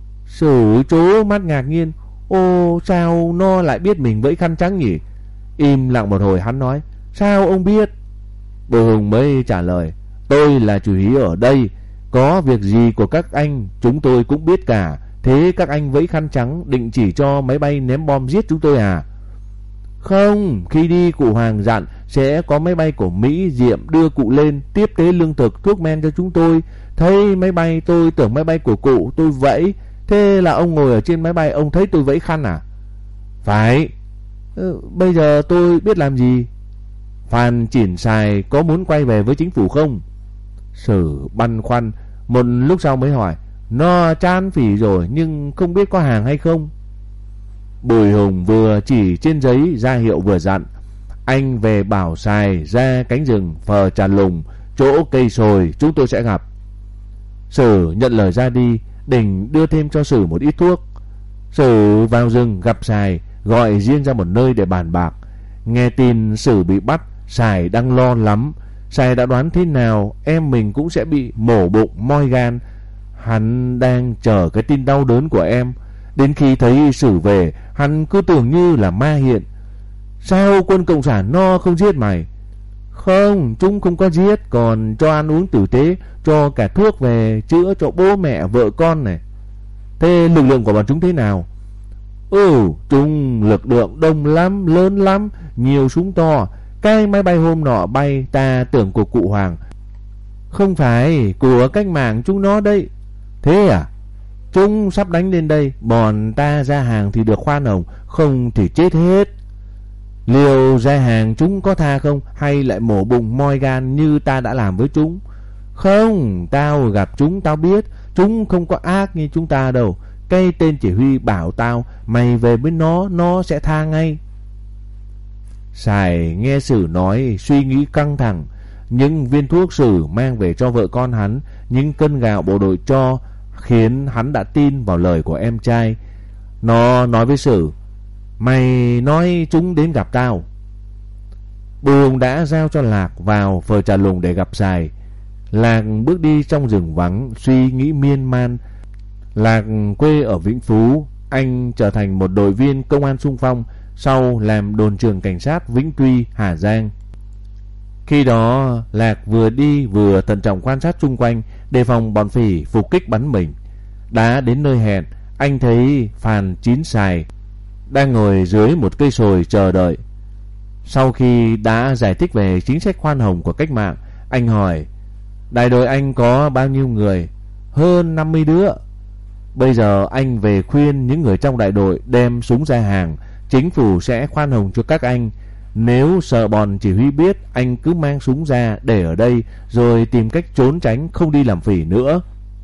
Sử trố mắt ngạc nhiên: ô, sao nó lại biết mình vẫy khăn trắng nhỉ? Im lặng một hồi, hắn nói: sao ông biết? Bùi Hùng mới trả lời: tôi là chủ ý ở đây, có việc gì của các anh chúng tôi cũng biết cả. Thế các anh vẫy khăn trắng định chỉ cho máy bay ném bom giết chúng tôi à? Không, khi đi cụ Hoàng dặn sẽ có máy bay của Mỹ Diệm đưa cụ lên tiếp tế lương thực, thuốc men cho chúng tôi. Thấy máy bay tôi tưởng máy bay của cụ, tôi vẫy. Thế là ông ngồi ở trên máy bay, ông thấy tôi vẫy khăn à? Phải. Ừ, bây giờ tôi biết làm gì? Phàn Chỉn Sài có muốn quay về với chính phủ không? Sử băn khoăn, một lúc sau mới hỏi: nó chán phỉ rồi nhưng không biết có hàng hay không. Bùi Hùng vừa chỉ trên giấy ra hiệu vừa dặn: anh về bảo Sài ra cánh rừng Phờ Trà Lùng, chỗ cây sồi chúng tôi sẽ gặp. Sử nhận lời ra đi. Đỉnh đưa thêm cho Sử một ít thuốc. Sử vào rừng gặp Sài, gọi riêng ra một nơi để bàn bạc. Nghe tin Sử bị bắt, Sài đang lo lắm. Sài đã đoán thế nào em mình cũng sẽ bị mổ bụng moi gan. Hắn đang chờ cái tin đau đớn của em. Đến khi thấy Sử về, hắn cứ tưởng như là ma hiện. Sao quân cộng sản nó không giết mày? Không, chúng không có giết, còn cho ăn uống tử tế, cho cả thuốc về chữa cho bố mẹ vợ con này. Thế lực lượng của bọn chúng thế nào? Ừ, chúng lực lượng đông lắm, lớn lắm, nhiều súng to. Cái máy bay hôm nọ bay ta tưởng của cụ Hoàng. Không phải, của cách mạng chúng nó đấy. Thế à? Chúng sắp đánh lên đây, bọn ta ra hàng thì được khoan hồng, không thì chết hết. Liệu ra hàng chúng có tha không, hay lại mổ bụng moi gan như ta đã làm với chúng? Không, tao gặp chúng tao biết, chúng không có ác như chúng ta đâu. Cái tên chỉ huy bảo tao, mày về với nó, nó sẽ tha ngay. Sài nghe Sử nói, suy nghĩ căng thẳng. Những viên thuốc Sử mang về cho vợ con hắn, những cân gạo bộ đội cho, khiến hắn đã tin vào lời của em trai. Nó nói với Sử: mày nói chúng đến gặp tao. Bùi Hùng đã giao cho Lạc vào Phờ Trà Lùng để gặp Sài. Lạc bước đi trong rừng vắng, suy nghĩ miên man. Lạc quê ở Vĩnh Phú, anh trở thành một đội viên công an xung phong. sau làm đồn trưởng cảnh sát Vĩnh Tuy, Hà Giang. Khi đó Lạc vừa đi vừa thận trọng quan sát xung quanh, đề phòng bọn phỉ phục kích bắn mình. Đã đến nơi hẹn, anh thấy Phan Chín Sài đang ngồi dưới một cây sồi chờ đợi. Sau khi đã giải thích về chính sách khoan hồng của cách mạng, anh hỏi: đại đội anh có bao nhiêu người? Hơn năm mươi đứa. Bây giờ anh về khuyên những người trong đại đội đem súng ra hàng, chính phủ sẽ khoan hồng cho các anh. Nếu sợ bọn chỉ huy biết, anh cứ mang súng ra để ở đây, rồi tìm cách trốn tránh, không đi làm phỉ nữa.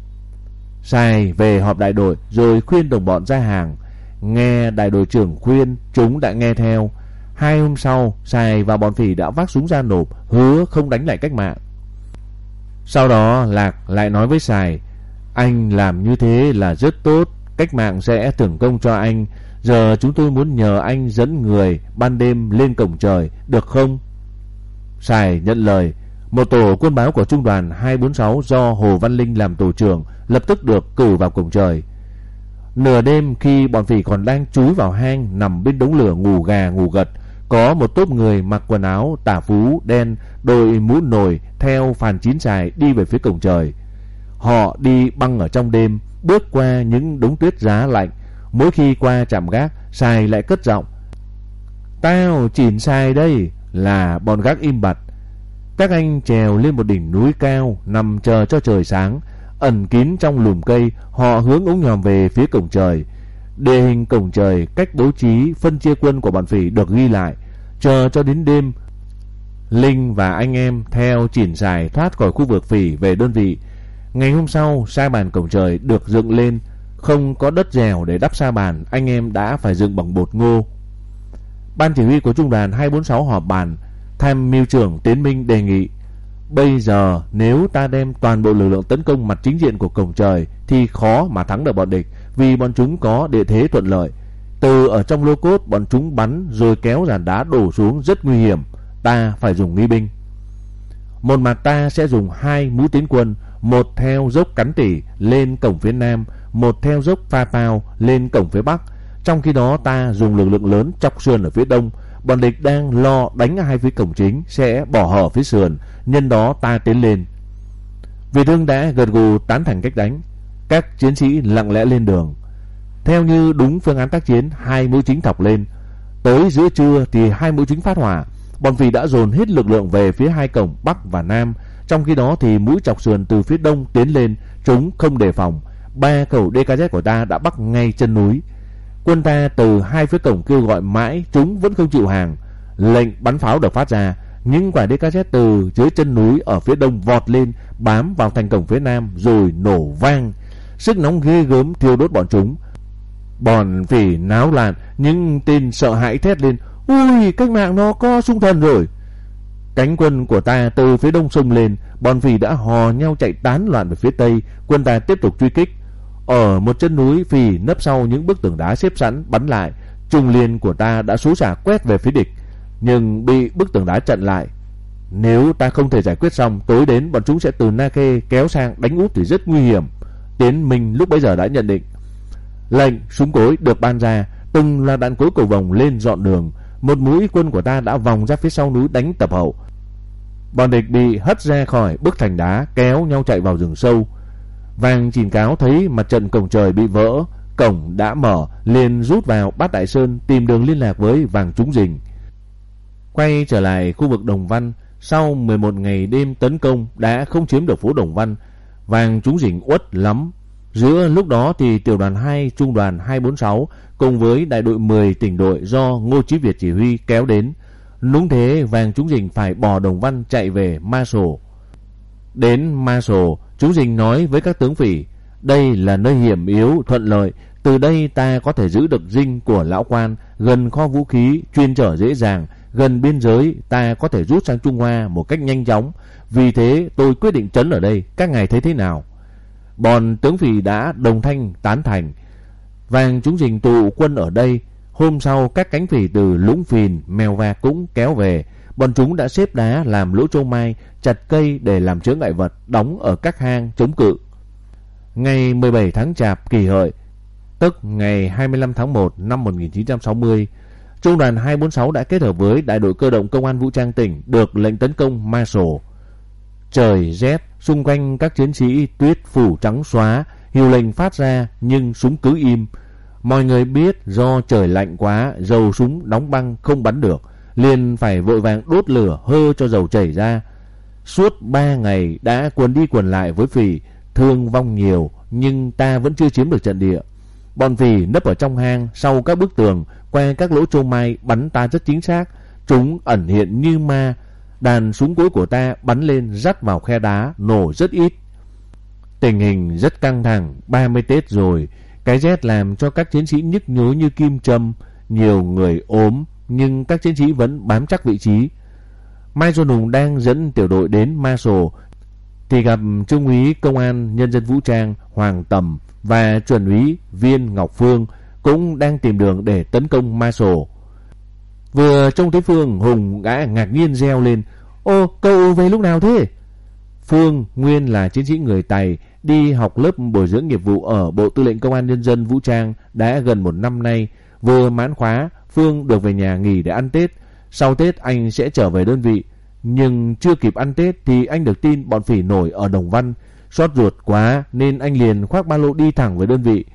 Sài về họp đại đội rồi khuyên đồng bọn ra hàng. Nghe đại đội trưởng khuyên, chúng đã nghe theo. Hai hôm sau, Sài và bọn phỉ đã vác súng ra nộp, hứa không đánh lại cách mạng. Sau đó Lạc lại nói với Sài: anh làm như thế là rất tốt, cách mạng sẽ thưởng công cho anh. Giờ chúng tôi muốn nhờ anh dẫn người ban đêm lên cổng trời, được không? Sài nhận lời. Một tổ quân báo của trung đoàn hai bốn sáu do Hồ Văn Linh làm tổ trưởng lập tức được cử vào cổng trời. Nửa đêm, khi bọn phỉ còn đang chúi vào hang nằm bên đống lửa ngủ gà ngủ gật, có một tốp người mặc quần áo tả phú đen, đội mũ nồi theo Phan Chín Sài đi về phía cổng trời. Họ đi băng ở trong đêm, bước qua những đống tuyết giá lạnh. Mỗi khi qua trạm gác, Sài lại cất giọng: tao Chín Sài đây. Là bọn gác im bặt. Các anh trèo lên một đỉnh núi cao, nằm chờ cho trời sáng. Ẩn kín trong lùm cây, họ hướng ống nhòm về phía cổng trời. Địa hình cổng trời, cách bố trí phân chia quân của bọn phỉ được ghi lại. Chờ cho đến đêm, Linh và anh em theo Chín Sài thoát khỏi khu vực phỉ về đơn vị. Ngày hôm sau, sa bàn cổng trời được dựng lên. Không có đất dẻo để đắp sa bàn, anh em đã phải dựng bằng bột ngô. Ban chỉ huy của trung đoàn hai bốn sáu họp bàn. Tham mưu trưởng Tiến Minh đề nghị: bây giờ nếu ta đem toàn bộ lực lượng tấn công mặt chính diện của cổng trời thì khó mà thắng được bọn địch, vì bọn chúng có địa thế thuận lợi. Từ ở trong lô cốt, bọn chúng bắn rồi kéo dàn đá đổ xuống rất nguy hiểm. Ta phải dùng nghi binh. Một mặt ta sẽ dùng hai mũi tiến quân, một theo dốc Cắn Tỉ lên cổng phía nam, một theo dốc Pha Pao lên cổng phía bắc. Trong khi đó ta dùng lực lượng lớn chọc sườn ở phía đông. Bọn địch đang lo đánh ở hai phía cổng chính sẽ bỏ hở phía sườn, nhân đó ta tiến lên. Việt Hưng đã gật gù tán thành cách đánh. Các chiến sĩ lặng lẽ lên đường. Theo như đúng phương án tác chiến, hai mũi chính thọc lên. Tới giữa trưa thì hai mũi chính phát hỏa. Bọn phỉ đã dồn hết lực lượng về phía hai cổng bắc và nam. Trong khi đó thì mũi chọc sườn từ phía đông tiến lên, chúng không đề phòng. Ba khẩu đê ca dét của ta đã bắc ngay chân núi. Quân ta từ hai phía cổng kêu gọi mãi, chúng vẫn không chịu hàng. Lệnh bắn pháo được phát ra, những quả đê ca dét từ dưới chân núi ở phía đông vọt lên, bám vào thành cổng phía nam rồi nổ vang. Sức nóng ghê gớm thiêu đốt bọn chúng. Bọn phỉ náo loạn, những tên sợ hãi thét lên: ui, cách mạng nó có xung thần rồi. Cánh quân của ta từ phía đông xông lên, bọn phỉ đã hò nhau chạy tán loạn về phía tây. Quân ta tiếp tục truy kích. Ở một chân núi, phỉ nấp sau những bức tường đá xếp sẵn bắn lại. Trung liên của ta đã xú xả quét về phía địch, nhưng bị bức tường đá chặn lại. Nếu ta không thể giải quyết xong, tối đến bọn chúng sẽ từ Na Khê kéo sang đánh úp thì rất nguy hiểm. Tiến Minh lúc bấy giờ đã nhận định. Lệnh súng cối được ban ra, từng là đạn cối cầu vồng lên dọn đường. Một mũi quân của ta đã vòng ra phía sau núi đánh tập hậu. Bọn địch bị hất ra khỏi bức thành đá, kéo nhau chạy vào rừng sâu. Vàng Chìm Cáo thấy mặt trận cổng trời bị vỡ, cổng đã mở, liền rút vào Bát Đại Sơn tìm đường liên lạc với Vàng Trúng Dình. Quay trở lại khu vực Đồng Văn, sau mười một ngày đêm tấn công đã không chiếm được phố Đồng Văn. Vàng Trúng Dình uất lắm. Giữa lúc đó thì tiểu đoàn hai trung đoàn hai bốn sáu cùng với đại đội mười tỉnh đội do Ngô Chí Việt chỉ huy kéo đến. Đúng thế, Vàng Trúng Dình phải bỏ Đồng Văn chạy về Ma Sổ. Đến Ma Sổ, Trúng Dình nói với các tướng phỉ: đây là nơi hiểm yếu thuận lợi, từ đây ta có thể giữ được dinh của lão quan, gần kho vũ khí, chuyên chở dễ dàng, gần biên giới, ta có thể rút sang Trung Hoa một cách nhanh chóng. Vì thế tôi quyết định trấn ở đây, các ngài thấy thế nào? Bọn tướng phỉ đã đồng thanh tán thành. Vàng Trúng Dình tụ quân ở đây. Hôm sau các cánh phỉ từ Lũng Phìn, Mèo Vạc cũng kéo về. Bọn chúng đã xếp đá làm lỗ châu mai, chặt cây để làm chướng ngại vật, đóng ở các hang chống cự. Ngày mười bảy tháng Chạp Kỷ Hợi, tức ngày hai mươi lăm tháng một năm một nghìn chín trăm sáu mươi, Trung đoàn hai bốn sáu đã kết hợp với đại đội cơ động công an vũ trang tỉnh được lệnh tấn công Marshall. Trời rét, xung quanh các chiến sĩ tuyết phủ trắng xóa, hiệu lệnh phát ra nhưng súng cứ im. Mọi người biết do trời lạnh quá, dầu súng đóng băng không bắn được, liền phải vội vàng đốt lửa hơ cho dầu chảy ra. Suốt ba ngày đã quần đi quần lại với Phỉ, thương vong nhiều nhưng ta vẫn chưa chiếm được trận địa. Bọn Phỉ nấp ở trong hang sau các bức tường, qua các lỗ chô mai bắn ta rất chính xác, chúng ẩn hiện như ma. Đàn súng cối của ta bắn lên rắt vào khe đá, nổ rất ít. Tình hình rất căng thẳng, ba mươi Tết rồi, cái rét làm cho các chiến sĩ nhức nhối như kim châm, nhiều người ốm nhưng các chiến sĩ vẫn bám chắc vị trí. Mai Xuân Hùng đang dẫn tiểu đội đến Marshall thì gặp Trung úy Công an Nhân dân Vũ trang Hoàng Tầm và Chuẩn úy Viên Ngọc Phương cũng đang tìm đường để tấn công Marshall. Vừa trông thấy Phương, Hùng đã ngạc nhiên reo lên: "Ô, cậu về lúc nào thế?" Phương nguyên là chiến sĩ người Tày, đi học lớp bồi dưỡng nghiệp vụ ở Bộ Tư lệnh Công an Nhân dân Vũ trang đã gần một năm nay. Vừa mãn khóa, Phương được về nhà nghỉ để ăn Tết. Sau Tết anh sẽ trở về đơn vị. Nhưng chưa kịp ăn Tết thì anh được tin bọn Phỉ nổi ở Đồng Văn. Xót ruột quá nên anh liền khoác ba lô đi thẳng về đơn vị.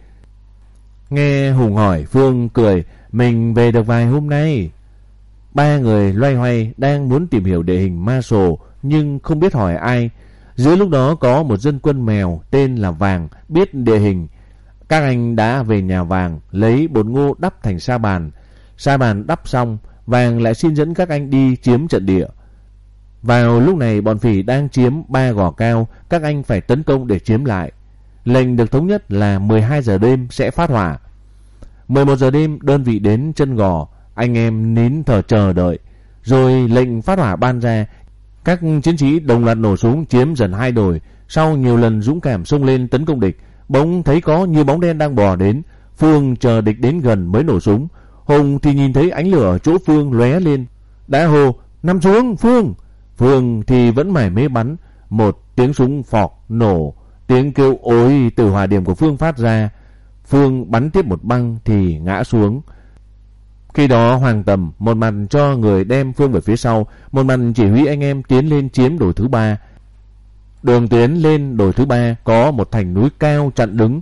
Nghe Hùng hỏi, Phương cười: "Mình về được vài hôm nay." Ba người loay hoay đang muốn tìm hiểu địa hình Marshall nhưng không biết hỏi ai. Dưới lúc đó có một dân quân mèo tên là Vàng biết địa hình. Các anh đã về nhà Vàng lấy bột ngô đắp thành sa bàn. Sa bàn đắp xong, Vàng lại xin dẫn các anh đi chiếm trận địa. Vào lúc này bọn Phỉ đang chiếm ba gò cao, các anh phải tấn công để chiếm lại. Lệnh được thống nhất là mười hai giờ đêm sẽ phát hỏa. mười một giờ đêm đơn vị đến chân gò, anh em nín thở chờ đợi. Rồi lệnh phát hỏa ban ra, các chiến sĩ đồng loạt nổ súng chiếm dần hai đồi. Sau nhiều lần dũng cảm xông lên tấn công địch, bỗng thấy có nhiều bóng đen đang bò đến. Phương chờ địch đến gần mới nổ súng. Hùng thì nhìn thấy ánh lửa ở chỗ Phương lóe lên, đã hô: "Nằm xuống Phương!" Phương thì vẫn mải mê bắn. Một tiếng súng phọc nổ, tiếng kêu ối từ hỏa điểm của Phương phát ra. Phương bắn tiếp một băng thì ngã xuống. Khi đó Hoàng Tầm một mặt cho người đem Phương về phía sau, một mặt chỉ huy anh em tiến lên chiếm đồi thứ ba. Đường tiến lên đồi thứ ba có một thành núi cao chặn đứng.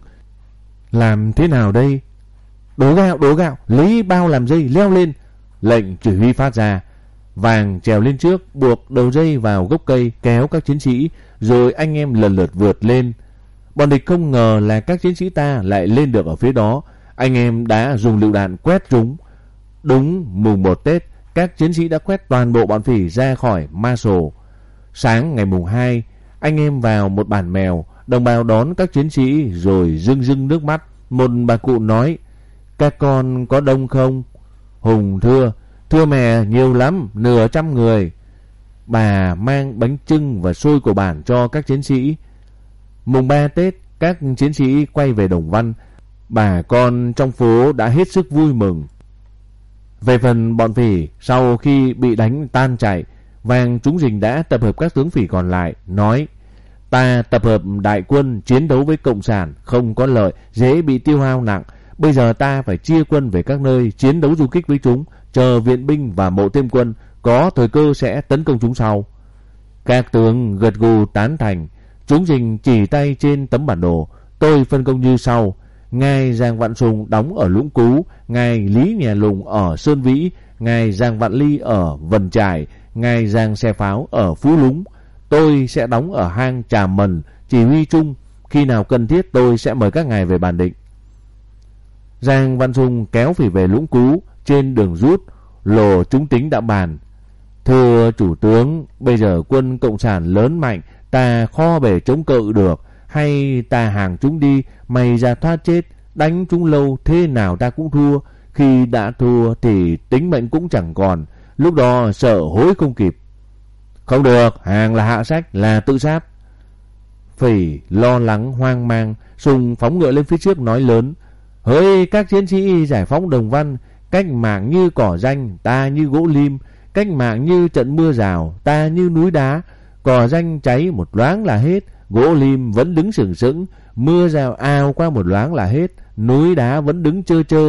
Làm thế nào đây? Đổ gạo, đổ gạo, lấy bao làm dây leo lên. Lệnh chỉ huy phát ra. Vàng trèo lên trước, buộc đầu dây vào gốc cây, kéo các chiến sĩ, rồi anh em lần lượt vượt lên. Bọn địch không ngờ là các chiến sĩ ta lại lên được ở phía đó. Anh em đã dùng lựu đạn quét chúng. Đúng mùng một Tết, các chiến sĩ đã quét toàn bộ bọn Phỉ ra khỏi Marshall. Sáng ngày mùng hai, anh em vào một bản mèo, đồng bào đón các chiến sĩ rồi rưng rưng nước mắt. Một bà cụ nói: "Các con có đông không?" Hùng thưa: "Thưa mẹ, nhiều lắm, nửa trăm người." Bà mang bánh chưng và xôi của bản cho các chiến sĩ. Mùng ba Tết, các chiến sĩ quay về Đồng Văn. Bà con trong phố đã hết sức vui mừng. Về phần bọn Phỉ, sau khi bị đánh tan chạy, Vàng Trúng Rình đã tập hợp các tướng Phỉ còn lại, nói: "Ta tập hợp đại quân chiến đấu với Cộng sản không có lợi, dễ bị tiêu hao nặng. Bây giờ ta phải chia quân về các nơi chiến đấu du kích với chúng, chờ viện binh và mộ thêm quân, có thời cơ sẽ tấn công chúng sau." Các tướng gật gù tán thành. Trúng Rình chỉ tay trên tấm bản đồ: "Tôi phân công như sau: ngài Giang Vạn Sùng đóng ở Lũng Cú, ngài Lý Nhà Lùng ở Sơn Vĩ, ngài Giang Vạn Ly ở Vân Trải, ngài Giang Xe Pháo ở Phú Lúng. Tôi sẽ đóng ở hang Trà Mần, chỉ huy chung. Khi nào cần thiết tôi sẽ mời các ngài về bàn định." Giang Văn Sùng kéo Phỉ về Lũng Cú. Trên đường rút, Lồ Chúng Tính đã bàn: "Thưa chủ tướng, bây giờ quân Cộng sản lớn mạnh, ta khó bề chống cự được. Hay ta hàng chúng đi, mày ra thoát chết, đánh chúng lâu thế nào ta cũng thua. Khi đã thua thì tính mệnh cũng chẳng còn, lúc đó sợ hối không kịp." "Không được, hàng là hạ sách, là tự sát." Phỉ lo lắng hoang mang, Sùng phóng ngựa lên phía trước nói lớn: "Hỡi các chiến sĩ giải phóng Đồng Văn, cách mạng như cỏ danh, ta như gỗ lim. Cách mạng như trận mưa rào, ta như núi đá. Cỏ danh cháy một loáng là hết, gỗ lim vẫn đứng sừng sững. Mưa rào ào qua một loáng là hết, núi đá vẫn đứng trơ trơ.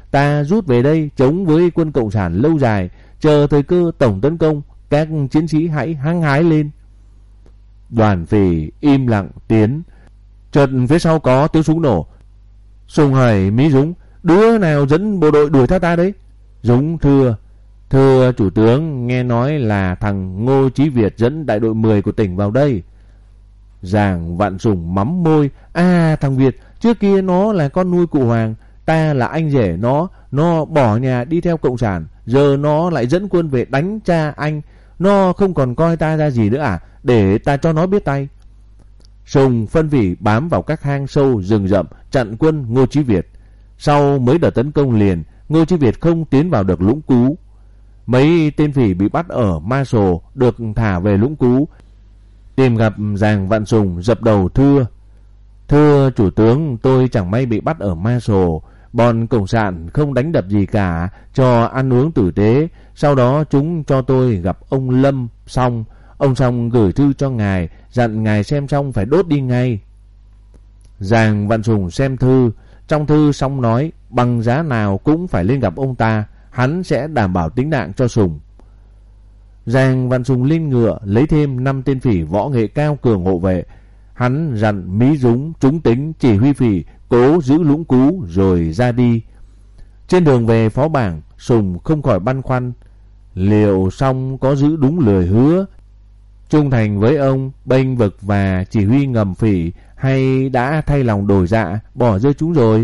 ta rút về đây chống với quân cộng sản lâu dài, chờ thời cơ tổng tấn công, các chiến sĩ hãy hăng hái lên. Đoàn Phỉ im lặng tiến. Chợt phía sau có tiếng súng nổ. Sùng hỏi Mỹ Dũng: đứa nào dẫn bộ đội đuổi theo ta đấy? Dũng thưa: thưa chủ tướng, nghe nói là thằng Ngô Chí Việt dẫn đại đội mười của tỉnh vào đây. Giàng Vạn Sùng mắm môi: à, thằng Việt, trước kia nó là con nuôi cụ Hoàng, ta là anh rể nó, nó bỏ nhà đi theo cộng sản, giờ nó lại dẫn quân về đánh cha anh, nó không còn coi ta ra gì nữa à? Để ta cho nó biết tay. Sùng phân vỉ bám vào các hang sâu rừng rậm chặn quân Ngô Chí Việt. Sau mấy đợt tấn công liền, Ngô Chí Việt không tiến vào được Lũng Cú. Mấy tên phỉ bị bắt ở Ma Sồ được thả về Lũng Cú. Tìm gặp Giàng Vạn Sùng dập đầu thưa: thưa chủ tướng, tôi chẳng may bị bắt ở Ma Sồ. Bọn cộng sản không đánh đập gì cả, cho ăn uống tử tế. Sau đó chúng cho tôi gặp ông Lâm Xong. Ông Xong gửi thư cho ngài, dặn ngài xem xong phải đốt đi ngay. Giàng Vạn Sùng xem thư. Trong thư Xong nói bằng giá nào cũng phải lên gặp ông ta, hắn sẽ đảm bảo tính mạng cho Sùng. Giàng Vạn Sùng lên ngựa lấy thêm năm tên phỉ võ nghệ cao cường hộ vệ. Hắn dặn Mỹ Dũng trúng tính chỉ huy phỉ cố giữ Lũng Cú rồi ra đi. Trên đường về phó bảng, Sùng không khỏi băn khoăn liệu Xong có giữ đúng lời hứa trung thành với ông, bênh vực và chỉ huy ngầm phỉ, hay đã thay lòng đổi dạ bỏ rơi chúng rồi.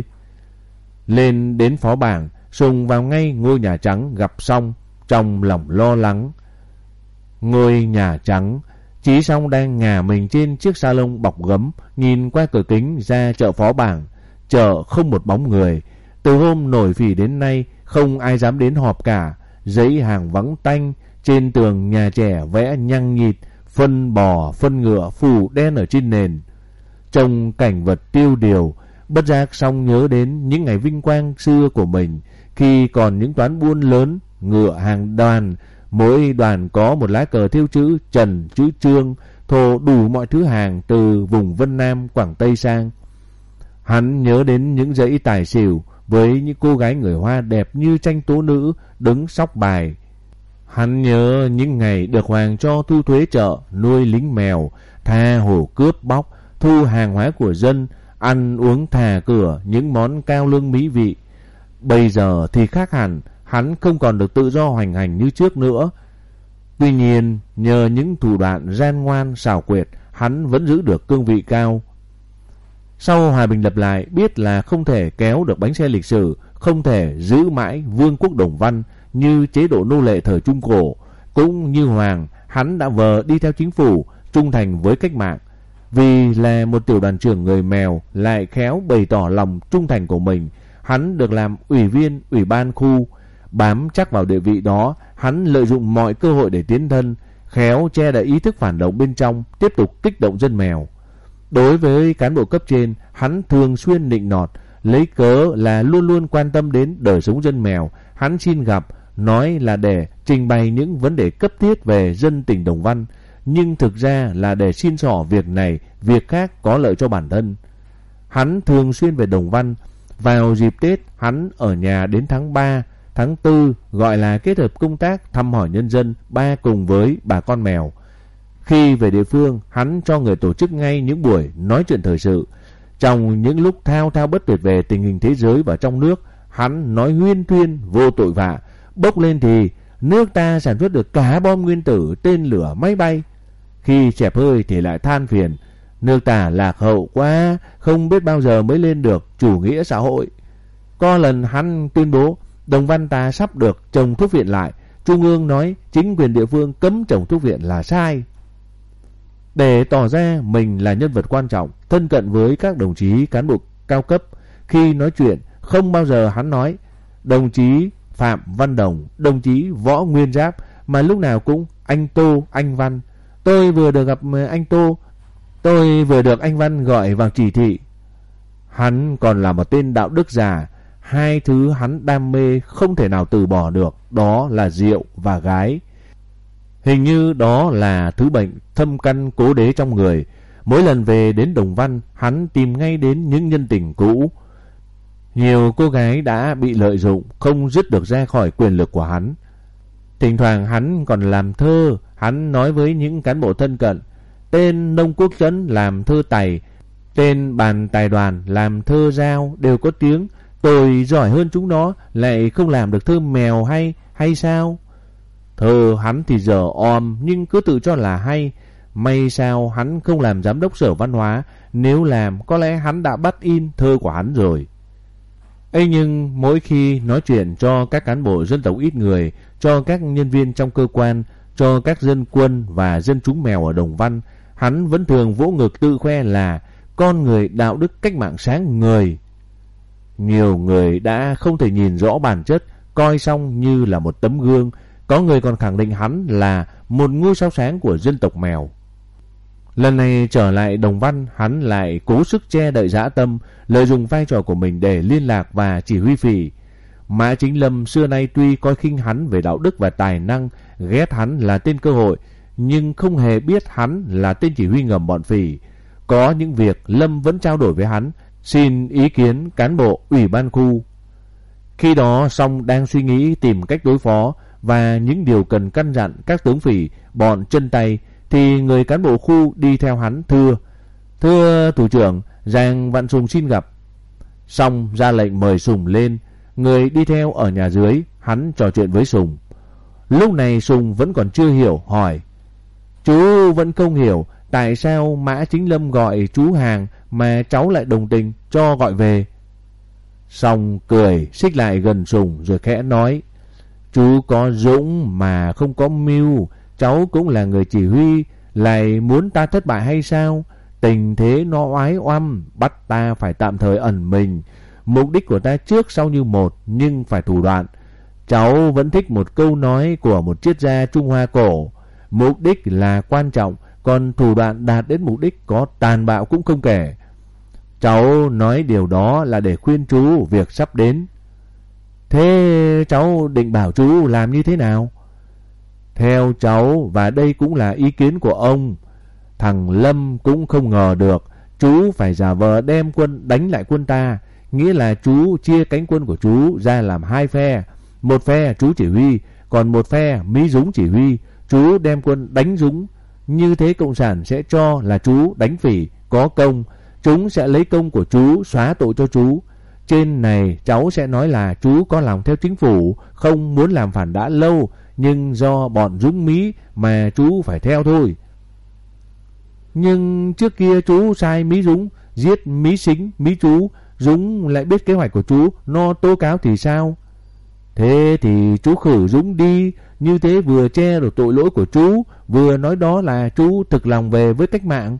Lên đến phó bảng, Sùng vào ngay ngôi Nhà Trắng gặp Xong, trong lòng lo lắng. Ngôi Nhà Trắng, Chí Xong đang ngả mình trên chiếc sa lông bọc gấm, nhìn qua cửa kính ra chợ phó bảng. Chợ không một bóng người. Từ hôm nổi phỉ đến nay không ai dám đến họp cả. Giấy hàng vắng tanh, trên tường nhà trẻ vẽ nhăng nhịt, phân bò phân ngựa phủ đen ở trên nền. Trông cảnh vật tiêu điều, bất giác Xong nhớ đến những ngày vinh quang xưa của mình, khi còn những toán buôn lớn, ngựa hàng đoàn, mỗi đoàn có một lá cờ thêu chữ Trần, chữ Trương, thồ đủ mọi thứ hàng từ vùng Vân Nam, Quảng Tây sang. Hắn nhớ đến những dãy tài xỉu với những cô gái người Hoa đẹp như tranh tố nữ đứng sóc bài. Hắn nhớ những ngày được Hoàng cho thu thuế chợ, nuôi lính mèo, tha hồ cướp bóc, thu hàng hóa của dân, ăn uống thà cửa những món cao lương mỹ vị. Bây giờ thì khác hẳn, hắn không còn được tự do hoành hành như trước nữa. Tuy nhiên, nhờ những thủ đoạn gian ngoan xảo quyệt, hắn vẫn giữ được cương vị cao. Sau hòa bình lập lại, biết là không thể kéo được bánh xe lịch sử, không thể giữ mãi vương quốc Đồng Văn như chế độ nô lệ thời Trung Cổ. Cũng như Hoàng, hắn đã vờ đi theo chính phủ, trung thành với cách mạng. Vì là một tiểu đoàn trưởng người Mèo lại khéo bày tỏ lòng trung thành của mình, hắn được làm ủy viên ủy ban khu. Bám chắc vào địa vị đó, hắn lợi dụng mọi cơ hội để tiến thân, khéo che đậy ý thức phản động bên trong, tiếp tục kích động dân Mèo. Đối với cán bộ cấp trên, hắn thường xuyên nịnh nọt, lấy cớ là luôn luôn quan tâm đến đời sống dân Mèo. Hắn xin gặp, nói là để trình bày những vấn đề cấp thiết về dân tỉnh Đồng Văn, nhưng thực ra là để xin xỏ việc này, việc khác có lợi cho bản thân. Hắn thường xuyên về Đồng Văn. Vào dịp Tết, hắn ở nhà đến tháng ba, tháng tư, gọi là kết hợp công tác thăm hỏi nhân dân ba cùng với bà con Mèo. Khi về địa phương, hắn cho người tổ chức ngay những buổi nói chuyện thời sự. Trong những lúc thao thao bất tuyệt về tình hình thế giới và trong nước, hắn nói huyên thuyên vô tội vạ. Bốc lên thì nước ta sản xuất được cả bom nguyên tử, tên lửa, máy bay. Khi chẹp hơi thì lại than phiền, nước ta lạc hậu quá, không biết bao giờ mới lên được chủ nghĩa xã hội. Có lần hắn tuyên bố Đồng Văn ta sắp được trồng thuốc viện lại, Trung ương nói chính quyền địa phương cấm trồng thuốc viện là sai. Để tỏ ra mình là nhân vật quan trọng, thân cận với các đồng chí cán bộ cao cấp, khi nói chuyện không bao giờ hắn nói đồng chí Phạm Văn Đồng, đồng chí Võ Nguyên Giáp, mà lúc nào cũng anh Tô, anh Văn. Tôi vừa được gặp anh Tô, tôi vừa được anh Văn gọi vào chỉ thị. Hắn còn là một tên đạo đức giả. Hai thứ hắn đam mê không thể nào từ bỏ được, đó là rượu và gái. Hình như đó là thứ bệnh thâm căn cố đế trong người. Mỗi lần về đến Đồng Văn, hắn tìm ngay đến những nhân tình cũ. Nhiều cô gái đã bị lợi dụng, không dứt được ra khỏi quyền lực của hắn. Thỉnh thoảng hắn còn làm thơ. Hắn nói với những cán bộ thân cận: tên Nông Quốc Trấn làm thơ Tày, tên Bàn Tài Đoàn làm thơ Dao đều có tiếng. Tôi giỏi hơn chúng nó, lại không làm được thơ mèo hay hay sao? Thơ hắn thì dở om, nhưng cứ tự cho là hay. May sao hắn không làm giám đốc sở văn hóa, nếu làm có lẽ hắn đã bắt in thơ của hắn rồi. Ấy nhưng mỗi khi nói chuyện cho các cán bộ dân tộc ít người, cho các nhân viên trong cơ quan, cho các dân quân và dân chúng mèo ở Đồng Văn, hắn vẫn thường vỗ ngực tự khoe là con người đạo đức cách mạng sáng ngời. Nhiều người đã không thể nhìn rõ bản chất, coi xong như là một tấm gương. Có người còn khẳng định hắn là một ngôi sao sáng của dân tộc mèo. Lần này trở lại Đồng Văn, hắn lại cố sức che đậy dã tâm, lợi dụng vai trò của mình để liên lạc và chỉ huy Phỉ. Mã Chính Lâm xưa nay tuy coi khinh hắn về đạo đức và tài năng, ghét hắn là tên cơ hội, nhưng không hề biết hắn là tên chỉ huy ngầm bọn Phỉ. Có những việc Lâm vẫn trao đổi với hắn, xin ý kiến cán bộ ủy ban khu. Khi đó Song đang suy nghĩ tìm cách đối phó và những điều cần căn dặn các tướng Phỉ, bọn chân tay, thì người cán bộ khu đi theo hắn thưa: thưa thủ trưởng, Giang Vạn Sùng xin gặp. Song ra lệnh mời Sùng lên. Người đi theo ở nhà dưới, hắn trò chuyện với Sùng. Lúc này Sùng vẫn còn chưa hiểu, hỏi: chú vẫn không hiểu tại sao Mã Chính Lâm gọi chú hàng mà cháu lại đồng tình cho gọi về. Song cười xích lại gần Sùng rồi khẽ nói: chú có dũng mà không có mưu. Cháu cũng là người chỉ huy, lại muốn ta thất bại hay sao? Tình thế nó oái oăm, bắt ta phải tạm thời ẩn mình. Mục đích của ta trước sau như một, nhưng phải thủ đoạn. Cháu vẫn thích một câu nói của một triết gia Trung Hoa cổ: mục đích là quan trọng, còn thủ đoạn đạt đến mục đích có tàn bạo cũng không kể. Cháu nói điều đó là để khuyên chú việc sắp đến. Thế cháu định bảo chú làm như thế nào? Theo cháu, và đây cũng là ý kiến của ông, thằng Lâm cũng không ngờ được chú phải giả vờ đem quân đánh lại quân ta. Nghĩa là chú chia cánh quân của chú ra làm hai phe. Một phe chú chỉ huy, còn một phe Mỹ Dũng chỉ huy. Chú đem quân đánh Dũng. Như thế Cộng sản sẽ cho là chú đánh Phỉ, có công. Chúng sẽ lấy công của chú, xóa tội cho chú. Trên này cháu sẽ nói là chú có lòng theo chính phủ, không muốn làm phản đã lâu, nhưng do bọn Dũng Mỹ mà chú phải theo thôi. Nhưng trước kia chú sai Mỹ Dũng, giết Mỹ Sính, Mỹ Chú, Dũng lại biết kế hoạch của chú, nó tố cáo thì sao? Thế thì chú khử Dũng đi, như thế vừa che được tội lỗi của chú, vừa nói đó là chú thực lòng về với cách mạng.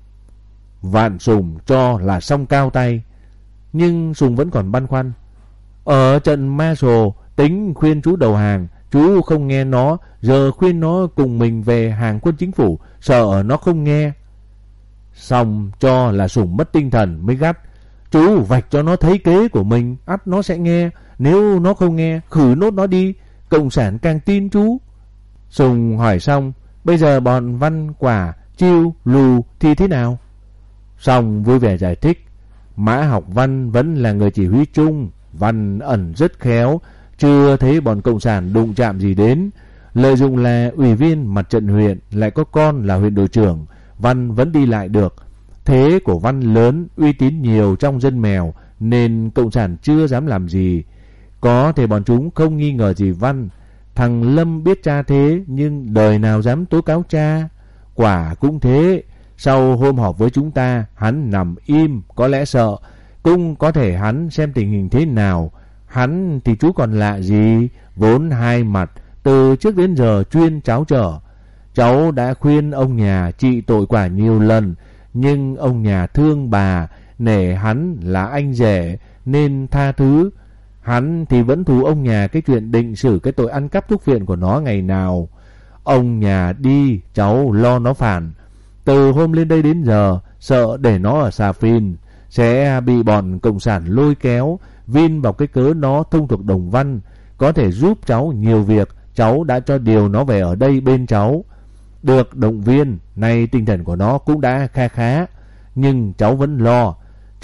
Vạn Sùng cho là xong cao tay, nhưng Sùng vẫn còn băn khoăn. Ở trận Ma Sồ tính khuyên chú đầu hàng, chú không nghe nó, giờ khuyên nó cùng mình về hàng quân chính phủ, sợ nó không nghe. Xong cho là Sùng mất tinh thần mới gắt: chú vạch cho nó thấy kế của mình, ắt nó sẽ nghe. Nếu nó không nghe, khử nốt nó đi, Cộng sản càng tin chú. Sùng hỏi xong: bây giờ bọn Văn, Quả, Chiêu, Lù thì thế nào? Xong vui vẻ giải thích: Mã Học Văn vẫn là người chỉ huy chung, Văn ẩn rất khéo, chưa thấy bọn Cộng sản đụng chạm gì đến. Lợi dụng là ủy viên mặt trận huyện, lại có con là huyện đội trưởng, Văn vẫn đi lại được. Thế của Văn lớn, uy tín nhiều trong dân mèo, nên Cộng sản chưa dám làm gì. Có thể bọn chúng không nghi ngờ gì Văn. Thằng Lâm biết cha thế, nhưng đời nào dám tố cáo cha. Quả cũng thế. Sau hôm họp với chúng ta, hắn nằm im, có lẽ sợ. Cũng có thể hắn xem tình hình thế nào. Hắn thì chú còn lạ gì, vốn hai mặt, từ trước đến giờ chuyên tráo trở. Cháu đã khuyên ông nhà trị tội Quả nhiều lần, nhưng ông nhà thương bà, nể hắn là anh rể nên tha thứ. Hắn thì vẫn thù ông nhà cái chuyện định xử cái tội ăn cắp thuốc viện của nó ngày nào. Ông nhà đi, cháu lo nó phản. Từ hôm lên đây đến giờ, sợ để nó ở Xà Phìn sẽ bị bọn Cộng sản lôi kéo, vin vào cái cớ nó thông thuộc Đồng Văn, có thể giúp cháu nhiều việc. Cháu đã cho điều nó về ở đây bên cháu, được động viên, nay tinh thần của nó cũng đã kha khá. Nhưng cháu vẫn lo,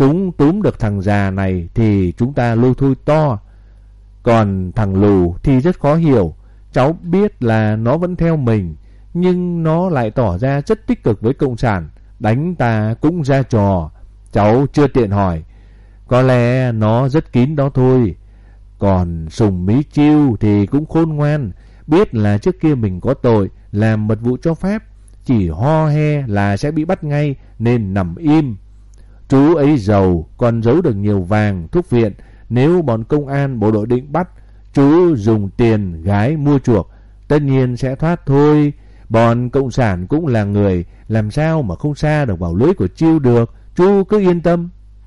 chúng túm được thằng già này thì chúng ta lôi thôi to. Còn thằng Lù thì rất khó hiểu. Cháu biết là nó vẫn theo mình, nhưng nó lại tỏ ra rất tích cực với Cộng sản, đánh ta cũng ra trò. Cháu chưa tiện hỏi, có lẽ nó rất kín đó thôi. Còn Sùng Mí Chiêu thì cũng khôn ngoan, biết là trước kia mình có tội làm mật vụ cho phép, chỉ ho he là sẽ bị bắt ngay nên nằm im. Chú ấy giàu, còn giấu được nhiều vàng, thuốc viện. Nếu bọn công an bộ đội định bắt, chú dùng tiền gái mua chuộc, tất nhiên sẽ thoát thôi. Bọn Cộng sản cũng là người, làm sao mà không sa được vào lưới của Chiêu được, chú cứ yên tâm.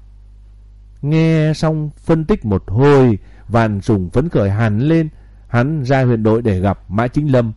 Nghe xong phân tích một hồi, Vạn Sùng phấn khởi hẳn lên. Hắn ra huyện đội để gặp Mã Chính Lâm.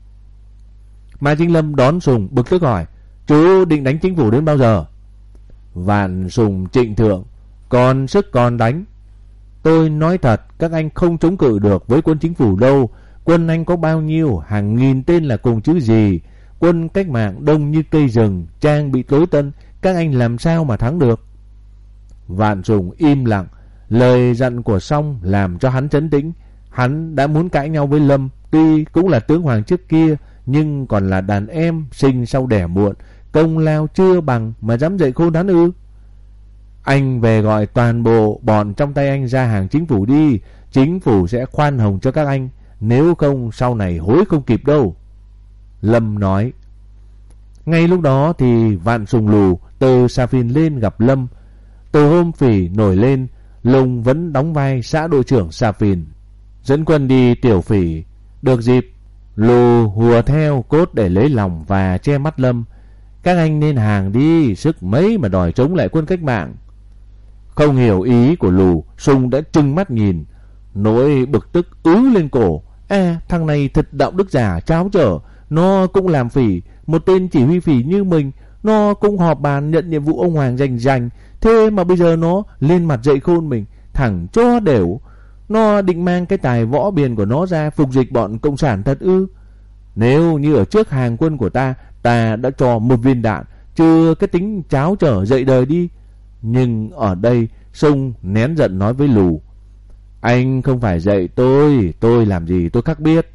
Mã Chính Lâm đón Sùng bực tức hỏi, chú định đánh chính phủ đến bao giờ? Vạn Sùng trịnh thượng, còn sức còn đánh. Tôi nói thật, các anh không chống cự được với quân chính phủ đâu. Quân anh có bao nhiêu, hàng nghìn tên là cùng chứ gì. Quân cách mạng đông như cây rừng, trang bị tối tân, các anh làm sao mà thắng được? Vạn Sùng im lặng. Lời dặn của Song làm cho hắn trấn tĩnh. Hắn đã muốn cãi nhau với Lâm, tuy cũng là tướng hoàng trước kia, nhưng còn là đàn em sinh sau đẻ muộn, công lao chưa bằng mà dám dậy khôn hắn ư? Anh về gọi toàn bộ bọn trong tay anh ra hàng chính phủ đi, chính phủ sẽ khoan hồng cho các anh, nếu không sau này hối không kịp đâu. Lâm nói. Ngay lúc đó thì Vạn Sùng Lù từ Sa Phiên lên gặp Lâm. Từ hôm Phỉ nổi lên, Lùng vẫn đóng vai xã đội trưởng Sa Phiên, dẫn quân đi tiểu Phỉ. Được dịp, Lù hùa theo cốt để lấy lòng và che mắt Lâm. Các anh nên hàng đi, sức mấy mà đòi chống lại quân cách mạng. Không hiểu ý của Lù, Sùng đã trừng mắt nhìn, nỗi bực tức ứ lên cổ. À, thằng này thật đạo đức giả cháo trở. Nó cũng làm Phỉ, một tên chỉ huy Phỉ như mình. Nó cũng họp bàn nhận nhiệm vụ ông Hoàng dành dành. Thế mà bây giờ nó lên mặt dậy khôn mình, thẳng cho đều. Nó định mang cái tài võ biền của nó ra phục dịch bọn Cộng sản thật ư? Nếu như ở trước hàng quân của ta, ta đã cho một viên đạn, chứ cái tính cháo trở dậy đời đi. Nhưng ở đây, Sung nén giận nói với Lù, anh không phải dạy tôi, tôi làm gì tôi khác biết.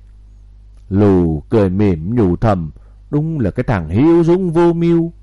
Lù cười mỉm nhủ thầm, đúng là cái thằng hữu dũng vô mưu.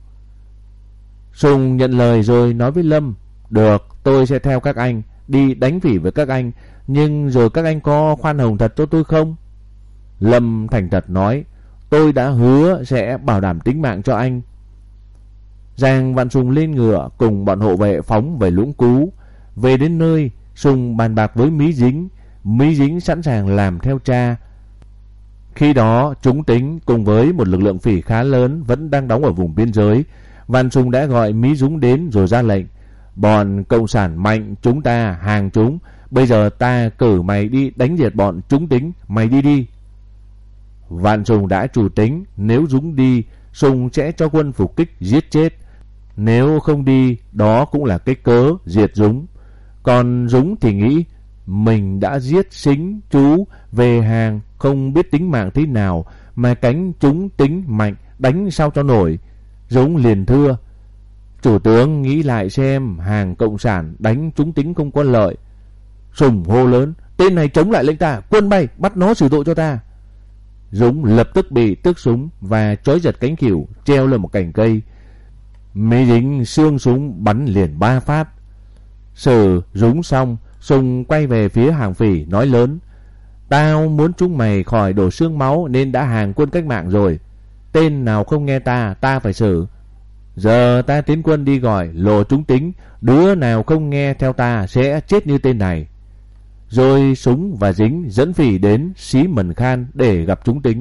Sung nhận lời rồi nói với Lâm, được, tôi sẽ theo các anh, đi đánh Phỉ với các anh, nhưng rồi các anh có khoan hồng thật cho tôi không? Lâm thành thật nói, tôi đã hứa sẽ bảo đảm tính mạng cho anh. Giang Vạn Sùng lên ngựa cùng bọn hộ vệ phóng về Lũng Cú. Về đến nơi, Sùng bàn bạc với Mí Dính. Mí Dính sẵn sàng làm theo cha. Khi đó, chúng tính cùng với một lực lượng Phỉ khá lớn vẫn đang đóng ở vùng biên giới. Vạn Sùng đã gọi Mí Dúng đến rồi ra lệnh, bọn Cộng sản mạnh chúng ta hàng chúng, bây giờ ta cử mày đi đánh diệt bọn chúng tính, mày đi đi. Vạn Sùng đã chủ tính, nếu Dúng đi, Sùng sẽ cho quân phục kích giết chết. Nếu không đi, đó cũng là cái cớ diệt Dúng. Còn Dúng thì nghĩ mình đã giết Sính chú về hàng, không biết tính mạng thế nào mà cánh chúng tính mạnh, đánh sao cho nổi. Dúng liền thưa, chủ tướng nghĩ lại xem, hàng Cộng sản đánh chúng tính không có lợi. Sùng hô lớn, tên này chống lại lệnh ta, quân bay, bắt nó xử tội cho ta. Dúng lập tức bị tước súng và trói giật cánh khỉu, treo lên một cành cây. Mí Dính xương súng bắn liền ba phát. Xử Dúng xong, Sùng quay về phía hàng Phỉ nói lớn, tao muốn chúng mày khỏi đổ xương máu nên đã hàng quân cách mạng rồi. Tên nào không nghe ta, ta phải xử. Giờ ta tiến quân đi gọi lồ chúng tính, đứa nào không nghe theo ta sẽ chết như tên này. Rồi Súng và Dính dẫn Phỉ đến Xí Mần Khan để gặp chúng tính.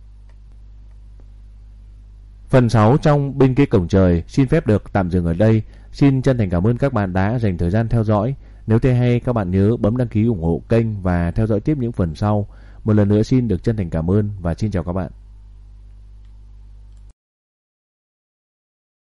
Phần sáu trong Bên Kia Cổng Trời xin phép được tạm dừng ở đây. Xin chân thành cảm ơn các bạn đã dành thời gian theo dõi. Nếu thấy hay, các bạn nhớ bấm đăng ký ủng hộ kênh và theo dõi tiếp những phần sau. Một lần nữa xin được chân thành cảm ơn và xin chào các bạn.